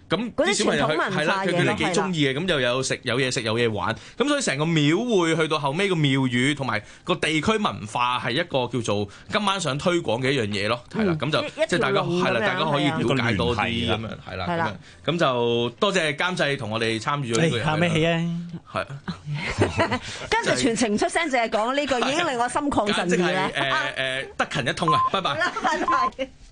咁啲小朋友佢係啦，佢佢哋幾中意嘅，咁又有食有嘢食有嘢玩，咁所以成個廟會去到後尾個廟宇同埋個地區文化係一個叫做今晚想推廣嘅一樣嘢咯，係啦，咁就即係大家係啦，大家可以了解多啲咁樣，係啦，咁樣咁就多謝監製同我哋參與咗呢個。 喊咩戲啊？ 係。 監製全程唔出聲，淨係講呢句，已經令我心曠神怡啦。 誒誒，得勤一通啊！拜拜。 拜拜。